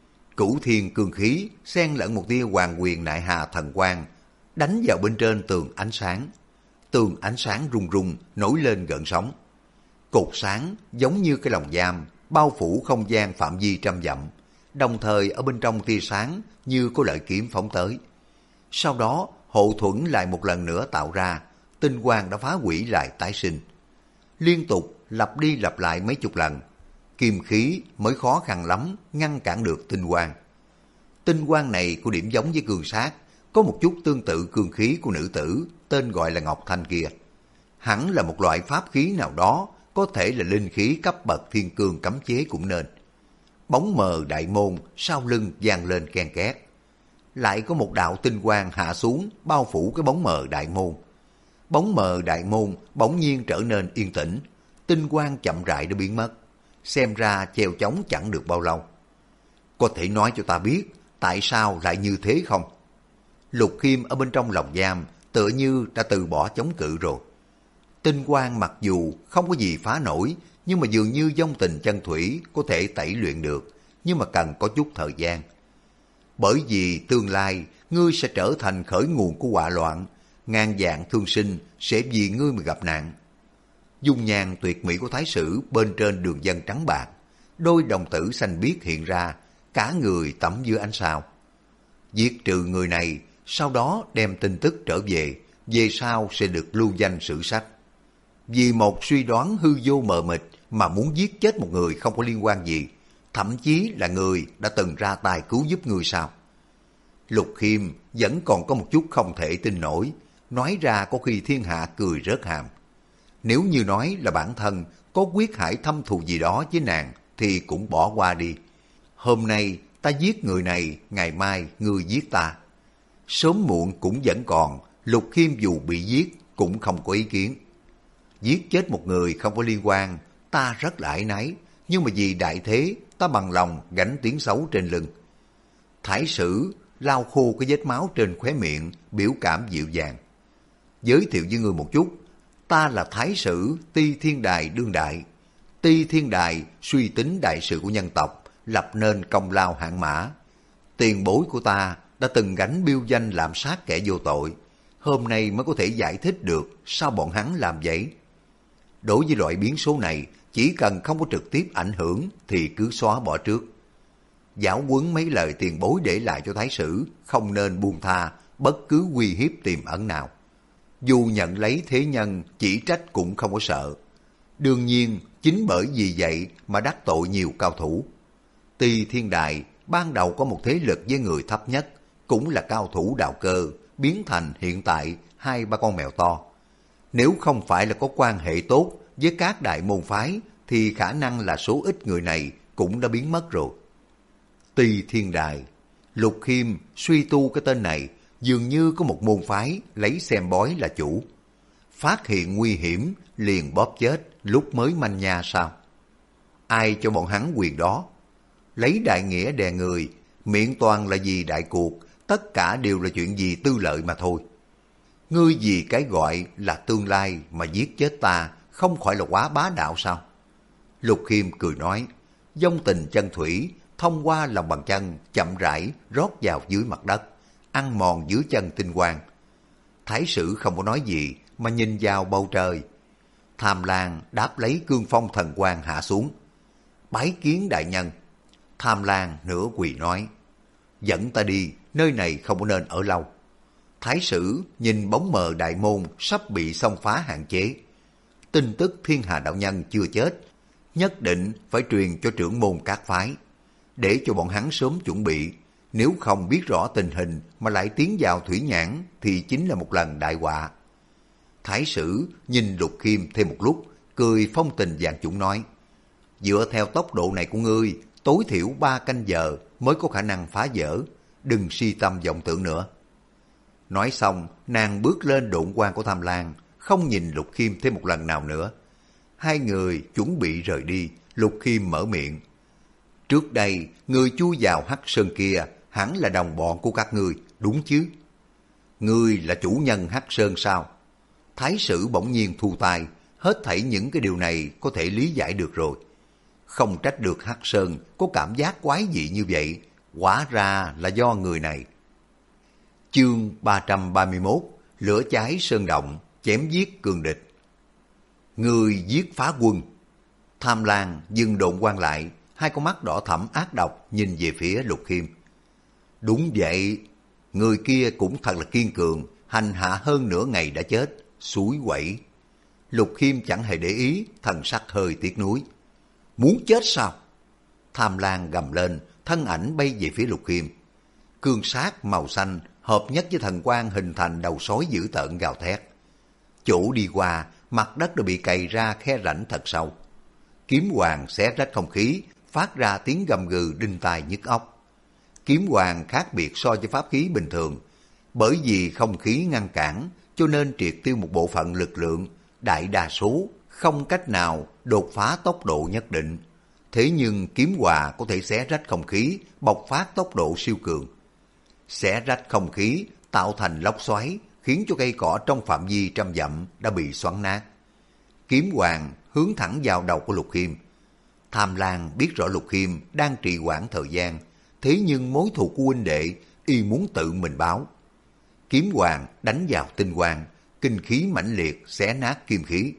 Cửu thiên cương khí xen lẫn một tia hoàng quyền nại hà thần quang, đánh vào bên trên tường ánh sáng. Tường ánh sáng rung rung nổi lên gợn sóng. Cột sáng giống như cái lồng giam bao phủ không gian phạm vi trăm dặm, đồng thời ở bên trong tia sáng như có lợi kiếm phóng tới. Sau đó hộ thuẫn lại một lần nữa tạo ra, tinh quang đã phá hủy lại tái sinh. Liên tục lặp đi lặp lại mấy chục lần, kim khí mới khó khăn lắm ngăn cản được tinh quang. Tinh quang này có điểm giống với cương sát, có một chút tương tự cương khí của nữ tử tên gọi là Ngọc Thanh kia. Hẳn là một loại pháp khí nào đó, có thể là linh khí cấp bậc thiên cương cấm chế cũng nên. Bóng mờ đại môn sau lưng vang lên ken két. Lại có một đạo tinh quang hạ xuống bao phủ cái bóng mờ đại môn. Bóng mờ đại môn bỗng nhiên trở nên yên tĩnh, tinh quang chậm rãi đã biến mất. Xem ra treo chống chẳng được bao lâu. Có thể nói cho ta biết tại sao lại như thế không? Lục Khiêm ở bên trong lòng giam tựa như đã từ bỏ chống cự rồi. Tinh quang mặc dù không có gì phá nổi, nhưng mà dường như vong tình chân thủy có thể tẩy luyện được, nhưng mà cần có chút thời gian. Bởi vì tương lai ngươi sẽ trở thành khởi nguồn của họa loạn, ngàn vạn thương sinh sẽ vì ngươi mà gặp nạn. Dung nhan tuyệt mỹ của thái sử bên trên đường vân trắng bạc, đôi đồng tử xanh biếc hiện ra, cả người tẩm dưới ánh sao. Diệt trừ người này, sau đó đem tin tức trở về sau sẽ được lưu danh sử sách. Vì một suy đoán hư vô mờ mịt mà muốn giết chết một người không có liên quan gì, thậm chí là người đã từng ra tay cứu giúp người sao? Lục Khiêm vẫn còn có một chút không thể tin nổi, nói ra có khi thiên hạ cười rớt hàm. Nếu như nói là bản thân có quyết hải thâm thù gì đó với nàng thì cũng bỏ qua đi. Hôm nay ta giết người này, ngày mai ngươi giết ta. Sớm muộn cũng vẫn còn, Lục Khiêm dù bị giết cũng không có ý kiến. Giết chết một người không có liên quan, ta rất là áy náy, nhưng mà vì đại thế, ta bằng lòng gánh tiếng xấu trên lưng. Thái sử lau khô cái vết máu trên khóe miệng, biểu cảm dịu dàng. Giới thiệu với ngươi một chút, ta là Thái sử Ti Thiên Đài đương đại. Ti Thiên Đài suy tính đại sự của nhân tộc, lập nên công lao hạng mã. Tiền bối của ta đã từng gánh biêu danh lạm sát kẻ vô tội, hôm nay mới có thể giải thích được sao bọn hắn làm vậy. Đối với loại biến số này, chỉ cần không có trực tiếp ảnh hưởng thì cứ xóa bỏ trước. Giáo huấn mấy lời tiền bối để lại cho thái sử, không nên buông tha bất cứ uy hiếp tiềm ẩn nào. Dù nhận lấy thế nhân chỉ trách cũng không có sợ. Đương nhiên, chính bởi vì vậy mà đắc tội nhiều cao thủ. Ti Thiên Đài ban đầu có một thế lực với người thấp nhất, cũng là cao thủ đạo cơ, biến thành hiện tại 2-3 con mèo to. Nếu không phải là có quan hệ tốt với các đại môn phái, thì khả năng là số ít người này cũng đã biến mất rồi. Ti Thiên Đài, Lục Khiêm suy tu cái tên này, dường như có một môn phái lấy xem bói là chủ. Phát hiện nguy hiểm liền bóp chết lúc mới manh nha sao? Ai cho bọn hắn quyền đó? Lấy đại nghĩa đè người, miệng toàn là vì đại cuộc, tất cả đều là chuyện gì tư lợi mà thôi. Ngươi vì cái gọi là tương lai mà giết chết ta, không phải là quá bá đạo sao? Lục Khiêm cười nói, vong tình chân thủy thông qua lòng bàn chân chậm rãi rót vào dưới mặt đất, ăn mòn dưới chân tinh quang. Thái sử không có nói gì mà nhìn vào bầu trời. Tham Lang đáp lấy cương phong thần quang hạ xuống. Bái kiến đại nhân. Tham Lang nửa quỳ nói, dẫn ta đi, nơi này không có nên ở lâu. Thái sử nhìn bóng mờ đại môn sắp bị xông phá hạn chế. Tin tức Thiên Hà đạo nhân chưa chết, nhất định phải truyền cho trưởng môn các phái, để cho bọn hắn sớm chuẩn bị. Nếu không biết rõ tình hình mà lại tiến vào thủy nhãn thì chính là một lần đại họa. Thái sử nhìn Lục Khiêm thêm một lúc, cười phong tình vạn chủng nói, dựa theo tốc độ này của ngươi, tối thiểu 3 canh giờ mới có khả năng phá vỡ, đừng si tâm vọng tưởng nữa. Nói xong, nàng bước lên độn quan của Tham Lang, không nhìn Lục Khiêm thêm một lần nào nữa. Hai người chuẩn bị rời đi, Lục Khiêm mở miệng. Trước đây, người chui vào Hắc Sơn kia hẳn là đồng bọn của các ngươi, đúng chứ? Ngươi là chủ nhân Hắc Sơn sao? Thái sử bỗng nhiên thu tay, hết thảy những cái điều này có thể lý giải được rồi. Không trách được Hắc Sơn có cảm giác quái dị như vậy, hóa ra là do người này. Chương 331, lửa cháy sơn động, chém giết cường địch. Người giết phá quân. Tham Lang dừng độn quan lại, hai con mắt đỏ thẫm ác độc nhìn về phía Lục Khiêm. Đúng vậy, người kia cũng thật là kiên cường, hành hạ hơn nửa ngày đã chết, suối quẩy. Lục Khiêm chẳng hề để ý, thần sắc hơi tiếc nuối. Muốn chết sao? Tham Lang gầm lên, thân ảnh bay về phía Lục Khiêm. Cương sát màu xanh hợp nhất với thần quang hình thành đầu sói dữ tợn gào thét. Chỗ đi qua, mặt đất đã bị cày ra khe rãnh thật sâu. Kiếm hoàng xé rách không khí, phát ra tiếng gầm gừ đinh tai nhức óc. Kiếm hoàng khác biệt so với pháp khí bình thường, bởi vì không khí ngăn cản cho nên triệt tiêu một bộ phận lực lượng, đại đa số không cách nào đột phá tốc độ nhất định. Thế nhưng kiếm hòa có thể xé rách không khí, bộc phát tốc độ siêu cường. Xé rách không khí tạo thành lốc xoáy, khiến cho cây cỏ trong phạm vi trăm dặm đã bị xoắn nát. Kiếm hoàng hướng thẳng vào đầu của Lục Khiêm. Tham Lang biết rõ Lục Khiêm đang trì hoãn thời gian, thế nhưng mối thù của huynh đệ y muốn tự mình báo. Kiếm hoàng đánh vào tinh quang, kinh khí mãnh liệt xé nát kim khí.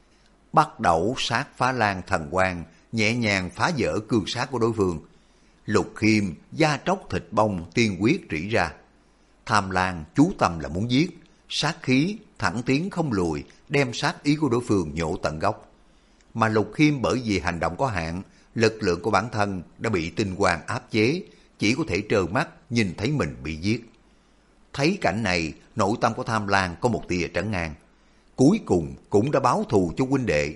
Bắt đầu sát phá lan thần quang, nhẹ nhàng phá vỡ cương sát của đối phương. Lục Khiêm da tróc thịt bong tiên quyết rỉ ra. Tham Lang chú tâm là muốn giết, sát khí thẳng tiến không lùi, đem sát ý của đối phương nhổ tận gốc. Mà Lục Khiêm bởi vì hành động có hạn, lực lượng của bản thân đã bị tinh quang áp chế, chỉ có thể trơ mắt nhìn thấy mình bị giết. Thấy cảnh này, nội tâm của Tham Lang có một tia trấn an. Cuối cùng cũng đã báo thù cho huynh đệ.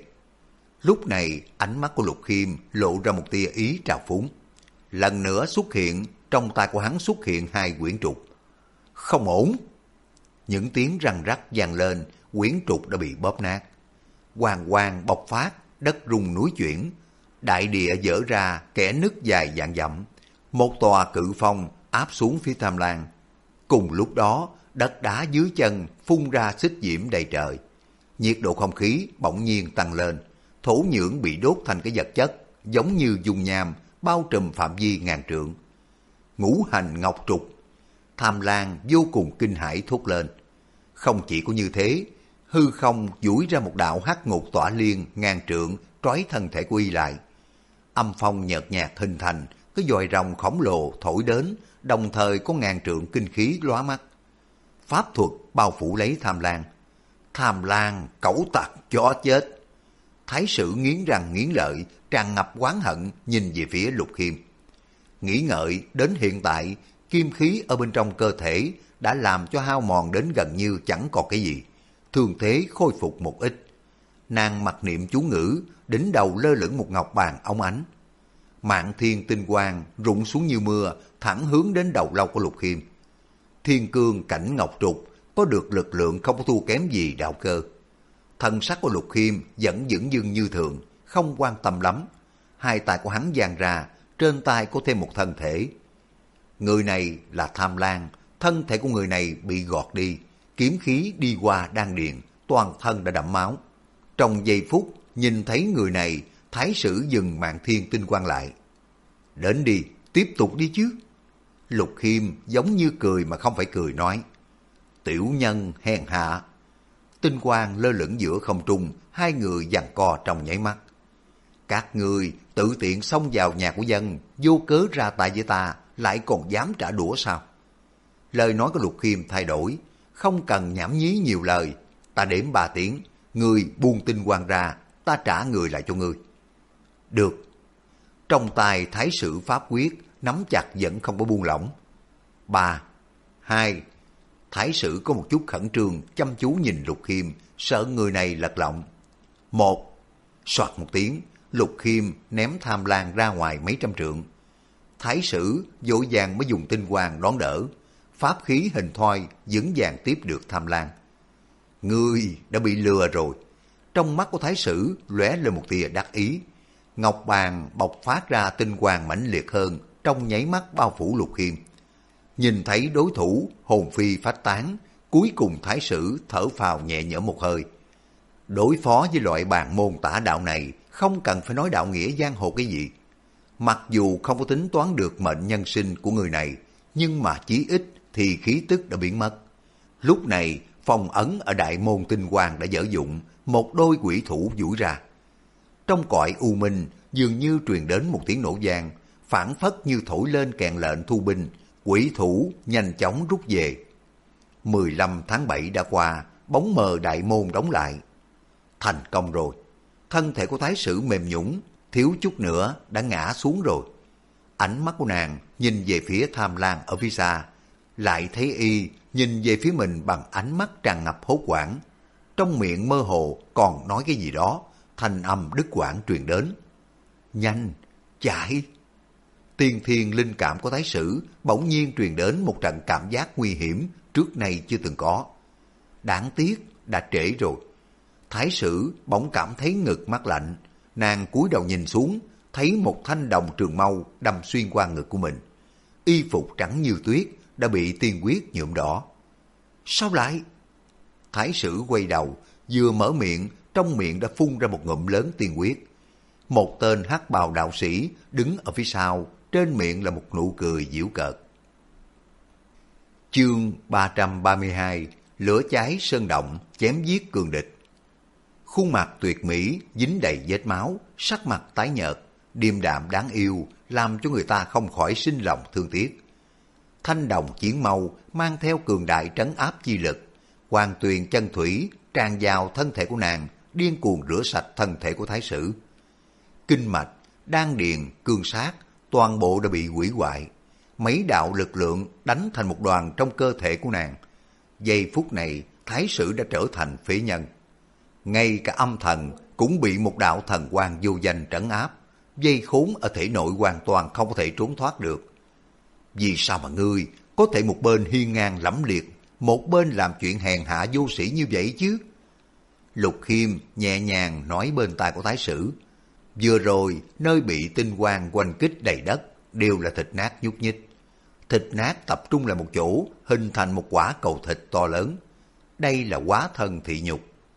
Lúc này, ánh mắt của Lục Khiêm lộ ra một tia ý trào phúng. Lần nữa xuất hiện, trong tay của hắn xuất hiện 2 quyển trục. Không ổn! Những tiếng răng rắc vang lên, quyển trục đã bị bóp nát. Hoàng quang bộc phát, đất rung núi chuyển. Đại địa vỡ ra, kẽ nứt dài vạn dặm. Một tòa cự phong áp xuống phía Tham Lang. Cùng lúc đó, đất đá dưới chân phun ra xích diễm đầy trời. Nhiệt độ không khí bỗng nhiên tăng lên, thổ nhưỡng bị đốt thành cái vật chất giống như dung nham bao trùm phạm vi ngàn trượng. Ngũ hành ngọc trục. Tham Lang vô cùng kinh hãi thốt lên. Không chỉ có như thế, hư không duỗi ra một đạo hắc ngục tỏa liên ngàn trượng trói thân thể của y lại. Âm phong nhợt nhạt hình thành, cái dòi rồng khổng lồ thổi đến, đồng thời có ngàn trượng kinh khí lóa mắt. Pháp thuật bao phủ lấy Tham Lang. Tham Lang cẩu tặc chó chết. Thái sử nghiến răng nghiến lợi, tràn ngập oán hận nhìn về phía Lục Khiêm. Nghĩ ngợi đến hiện tại, kim khí ở bên trong cơ thể đã làm cho hao mòn đến gần như chẳng còn cái gì. Thương thế khôi phục một ít. Nàng mặc niệm chú ngữ, đỉnh đầu lơ lửng một ngọc bàn óng ánh. Mạn thiên tinh quang rụng xuống như mưa, thẳng hướng đến đầu lâu của Lục Khiêm. Thiên cương cảnh ngọc trục có được lực lượng không có thua kém gì đạo cơ. Thân sắc của Lục Khiêm vẫn vững dưng như thường, không quan tâm lắm. Hai tay của hắn dang ra, trên tay có thêm một thân thể. Người này là Tham Lang, thân thể của người này bị gọt đi, kiếm khí đi qua đan điền, toàn thân đã đẫm máu. Trong giây phút nhìn thấy người này, Thái sử dừng Mạn thiên tinh quang lại. Đến đi, tiếp tục đi chứ. Lục Khiêm giống như cười mà không phải cười nói. Tiểu nhân hèn hạ. Tinh quang lơ lửng giữa không trung, hai người giằng co trong nháy mắt. Các người tự tiện xông vào nhà của dân, vô cớ ra tay với ta, lại còn dám trả đũa sao? Lời nói của Lục Khiêm thay đổi, không cần nhảm nhí nhiều lời, ta đếm 3 tiếng, ngươi buông tinh quang ra, ta trả người lại cho ngươi. Được. Trong tay thái sử pháp quyết, nắm chặt vẫn không có buông lỏng. 3, 2, thái sử có một chút khẩn trương, chăm chú nhìn Lục Khiêm, sợ người này lật lọng. 1, soạt một tiếng, Lục Khiêm ném Tham Lang ra ngoài mấy trăm trượng. Thái sử vội vàng mới dùng tinh quang đón đỡ, pháp khí hình thoi vững vàng tiếp được Tham Lang. Ngươi đã bị lừa rồi. Trong mắt của thái sử lóe lên một tia đắc ý. Ngọc bàn bộc phát ra tinh quang mãnh liệt hơn, trong nháy mắt bao phủ Lục Khiêm. Nhìn thấy đối thủ hồn phi phách tán, cuối cùng thái sử thở phào nhẹ nhõm một hơi. Đối phó với loại bàn môn tả đạo này, không cần phải nói đạo nghĩa giang hồ cái gì. Mặc dù không có tính toán được mệnh nhân sinh của người này, nhưng mà chí ít thì khí tức đã biến mất. Lúc này, phong ấn ở đại môn tinh quang đã dở dụng, một đôi quỷ thủ duỗi ra. Trong cõi u minh, dường như truyền đến một tiếng nổ vang, phảng phất như thổi lên kèn lệnh thu binh, quỷ thủ nhanh chóng rút về. 15 tháng 7 đã qua, bóng mờ đại môn đóng lại. Thành công rồi. Thân thể của thái sử mềm nhũn, thiếu chút nữa đã ngã xuống rồi. Ánh mắt của nàng nhìn về phía Tham Lang ở phía xa, lại thấy y nhìn về phía mình bằng ánh mắt tràn ngập hốt hoảng. Trong miệng mơ hồ còn nói cái gì đó, thanh âm đứt quãng truyền đến. Nhanh, chạy! Tiên thiên linh cảm của thái sử bỗng nhiên truyền đến một trận cảm giác nguy hiểm trước nay chưa từng có. Đáng tiếc, đã trễ rồi. Thái sử bỗng cảm thấy ngực mát lạnh, nàng cúi đầu nhìn xuống, thấy một thanh đồng trường mâu đâm xuyên qua ngực của mình. Y phục trắng như tuyết đã bị tiên huyết nhuộm đỏ. Sao lại? Thái sử quay đầu, vừa mở miệng, trong miệng đã phun ra một ngụm lớn tiên huyết. Một tên hắc bào đạo sĩ đứng ở phía sau, trên miệng là một nụ cười giễu cợt. Chương 332, lửa cháy sơn động, chém giết cường địch. Khuôn mặt tuyệt mỹ, dính đầy vết máu, sắc mặt tái nhợt, điềm đạm đáng yêu, làm cho người ta không khỏi sinh lòng thương tiếc. Thanh đồng chiến mâu mang theo cường đại trấn áp chi lực, hoàng tuyền chân thủy tràn vào thân thể của nàng, điên cuồng rửa sạch thân thể của thái sử. Kinh mạch, đan điền, cương sát, toàn bộ đã bị hủy hoại. Mấy đạo lực lượng đánh thành một đoàn trong cơ thể của nàng. Giây phút này, thái sử đã trở thành phế nhân. Ngay cả âm thần cũng bị một đạo thần quang vô danh trấn áp, dây khốn ở thể nội hoàn toàn không có thể trốn thoát được. Vì sao mà ngươi có thể một bên hiên ngang lẫm liệt, một bên làm chuyện hèn hạ vô sĩ như vậy chứ? Lục Khiêm nhẹ nhàng nói bên tai của thái sử. Vừa rồi, nơi bị tinh quang quanh kích đầy đất đều là thịt nát nhúc nhích. Thịt nát tập trung lại một chỗ, hình thành một quả cầu thịt to lớn. Đây là hóa thân thị nhục.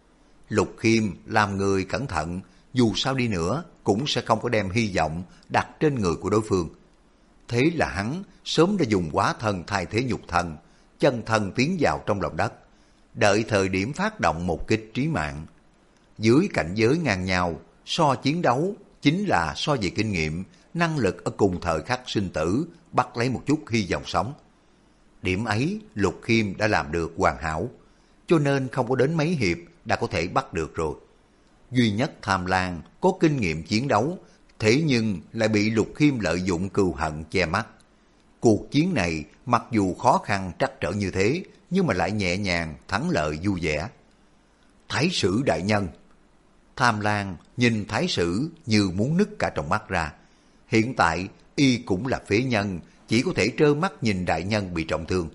Lục Khiêm làm người cẩn thận, dù sao đi nữa cũng sẽ không có đem hy vọng đặt trên người của đối phương. Thế là hắn sớm đã dùng hóa thân thay thế nhục thân, chân thân tiến vào trong lòng đất, đợi thời điểm phát động một kích trí mạng. Dưới cảnh giới ngang nhau, so chiến đấu chính là so về kinh nghiệm, năng lực ở cùng thời khắc sinh tử, bắt lấy một chút hy vọng sống. Điểm ấy Lục Khiêm đã làm được hoàn hảo, cho nên không có đến mấy hiệp đã có thể bắt được rồi. Duy nhất Tham Lang có kinh nghiệm chiến đấu, thế nhưng lại bị Lục Khiêm lợi dụng cừu hận che mắt. Cuộc chiến này mặc dù khó khăn trắc trở như thế, nhưng mà lại nhẹ nhàng, thắng lợi vui vẻ. Thái sử đại nhân! Tham Lang nhìn thái sử như muốn nứt cả trong mắt ra. Hiện tại y cũng là phế nhân, chỉ có thể trơ mắt nhìn đại nhân bị trọng thương.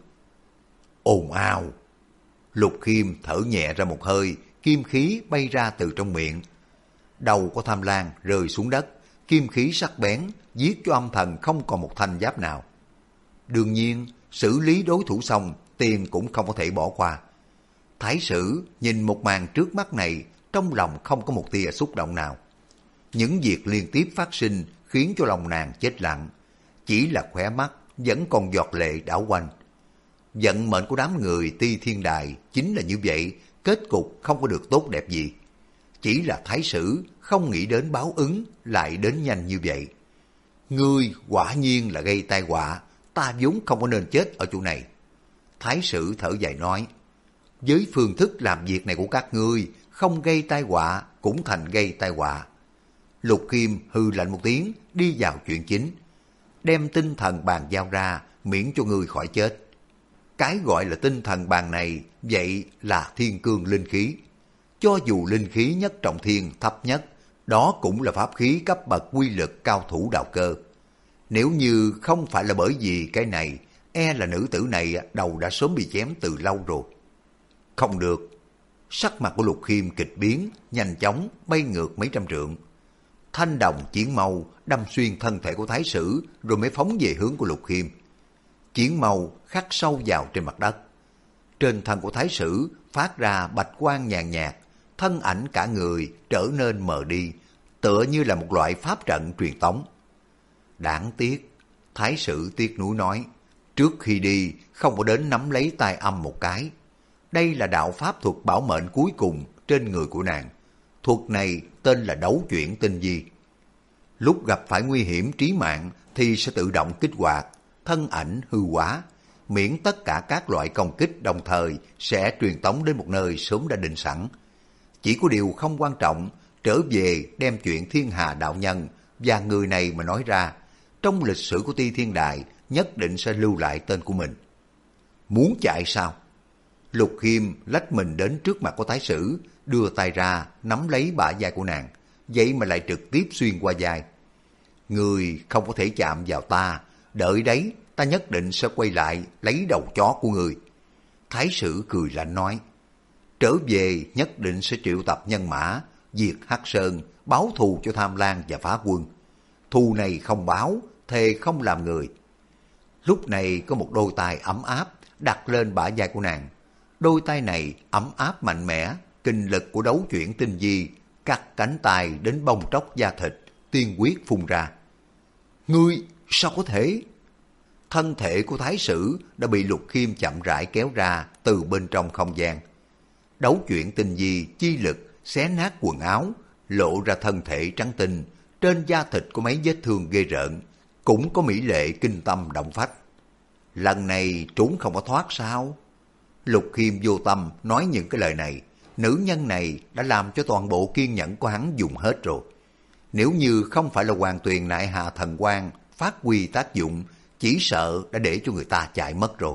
Ồn ào! Lục Khiêm thở nhẹ ra một hơi, kim khí bay ra từ trong miệng. Đầu của Tham Lang rơi xuống đất, kim khí sắc bén giết cho âm thần không còn một thanh giáp nào. Đương nhiên, xử lý đối thủ xong, tiền cũng không có thể bỏ qua. Thái sử nhìn một màn trước mắt này, trong lòng không có một tia xúc động nào. Những việc liên tiếp phát sinh khiến cho lòng nàng chết lặng, chỉ là khóe mắt vẫn còn giọt lệ đảo quanh. Vận mệnh của đám người Ti Thiên Đài chính là như vậy, kết cục không có được tốt đẹp gì. Chỉ là thái sử không nghĩ đến báo ứng lại đến nhanh như vậy. Ngươi quả nhiên là gây tai họa, ta vốn không có nên chết ở chỗ này. Thái sử thở dài nói, với phương thức làm việc này của các ngươi, không gây tai họa cũng thành gây tai họa. Lục Khiêm hư lạnh một tiếng, đi vào chuyện chính. Đem tinh thần bàn giao ra, miễn cho ngươi khỏi chết. Cái gọi là tinh thần bàn này, vậy là thiên cương linh khí. Cho dù linh khí nhất trọng thiên thấp nhất, đó cũng là pháp khí cấp bậc quy lực cao thủ đạo cơ. Nếu như không phải là bởi vì cái này, e là nữ tử này đầu đã sớm bị chém từ lâu rồi. Không được. Sắc mặt của Lục Khiêm kịch biến, nhanh chóng bay ngược mấy trăm trượng. Thanh đồng chiến mâu đâm xuyên thân thể của Thái Sử rồi mới phóng về hướng của Lục Khiêm. Chiến mâu khắc sâu vào trên mặt đất. Trên thân của Thái Sử phát ra bạch quang nhàn nhạt, thân ảnh cả người trở nên mờ đi, tựa như là một loại pháp trận truyền tống. Đáng tiếc, Thái Sử tiếc nuối nói, trước khi đi không có đến nắm lấy tay âm một cái. Đây là đạo pháp thuật bảo mệnh cuối cùng trên người của nàng. Thuật này tên là đấu chuyển tinh di. Lúc gặp phải nguy hiểm trí mạng thì sẽ tự động kích hoạt, thân ảnh hư hóa, miễn tất cả các loại công kích đồng thời sẽ truyền tống đến một nơi sớm đã định sẵn. Chỉ có điều không quan trọng, trở về đem chuyện thiên hà đạo nhân và người này mà nói ra, trong lịch sử của Ti Thiên Đại nhất định sẽ lưu lại tên của mình. Muốn chạy sao? Lục Khiêm lách mình đến trước mặt của Thái Sử, đưa tay ra nắm lấy bả vai của nàng, vậy mà lại trực tiếp xuyên qua vai. Người không có thể chạm vào ta, đợi đấy, ta nhất định sẽ quay lại lấy đầu chó của người. Thái Sử cười lạnh nói, trở về nhất định sẽ triệu tập nhân mã, diệt Hắc Sơn, báo thù cho Tham Lang và Phá Quân. Thù này không báo, thề không làm người. Lúc này có một đôi tay ấm áp đặt lên bả vai của nàng. Đôi tay này ấm áp mạnh mẽ, kinh lực của đấu chuyển tinh di, cắt cánh tay đến bong tróc da thịt, tiên huyết phun ra. Ngươi, sao có thể? Thân thể của Thái Sử đã bị Lục Khiêm chậm rãi kéo ra từ bên trong không gian. Đấu chuyển tinh di chi lực xé nát quần áo, lộ ra thân thể trắng tinh, trên da thịt có mấy vết thương ghê rợn, cũng có mỹ lệ kinh tâm động phách. Lần này trốn không có thoát sao? Lục Khiêm vô tâm nói những cái lời này, nữ nhân này đã làm cho toàn bộ kiên nhẫn của hắn dùng hết rồi. Nếu như không phải là Hoàng Tuyền nại hạ thần quang phát huy tác dụng, chỉ sợ đã để cho người ta chạy mất rồi.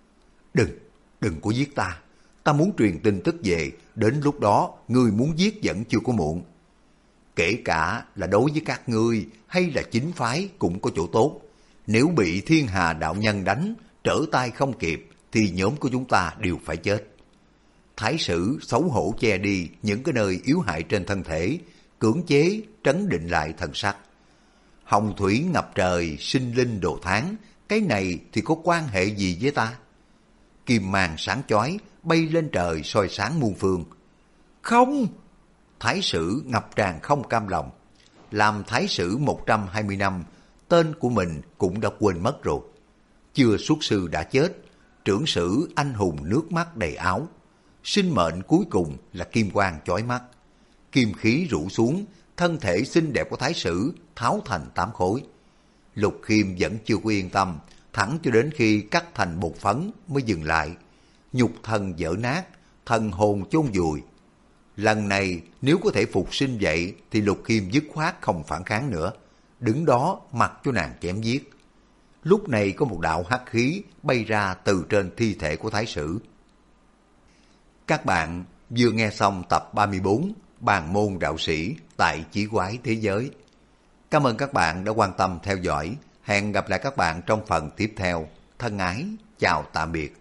Đừng có giết ta, ta muốn truyền tin tức về, đến lúc đó ngươi muốn giết vẫn chưa có muộn. Kể cả là đối với các ngươi hay là chính phái cũng có chỗ tốt. Nếu bị Thiên Hà đạo nhân đánh, trở tay không kịp, thì nhóm của chúng ta đều phải chết. Thái Sử xấu hổ che đi những cái nơi yếu hại trên thân thể, cưỡng chế trấn định lại thần sắc. Hồng thủy ngập trời, sinh linh đồ tháng, cái này thì có quan hệ gì với ta? Kim mang sáng chói bay lên trời soi sáng muôn phương. Không! Thái Sử ngập tràn không cam lòng. Làm Thái Sử 120 năm, tên của mình cũng đã quên mất rồi. Chưa xuất sư đã chết, trưởng sử anh hùng nước mắt đầy áo. Sinh mệnh cuối cùng là kim quang chói mắt. Kim khí rủ xuống, thân thể xinh đẹp của Thái Sử tháo thành 8 khối. Lục Khiêm vẫn chưa có yên tâm, thẳng cho đến khi cắt thành bột phấn mới dừng lại. Nhục thân vỡ nát, thần hồn chôn vùi. Lần này nếu có thể phục sinh vậy thì Lục Khiêm dứt khoát không phản kháng nữa, đứng đó mặc cho nàng chém giết. Lúc này có một đạo hắc khí bay ra từ trên thi thể của Thái Sử. Các bạn vừa nghe xong tập 34 Bàn môn đạo sĩ tại Chí Quái Thế Giới. Cảm ơn các bạn đã quan tâm theo dõi. Hẹn gặp lại các bạn trong phần tiếp theo. Thân ái, chào tạm biệt.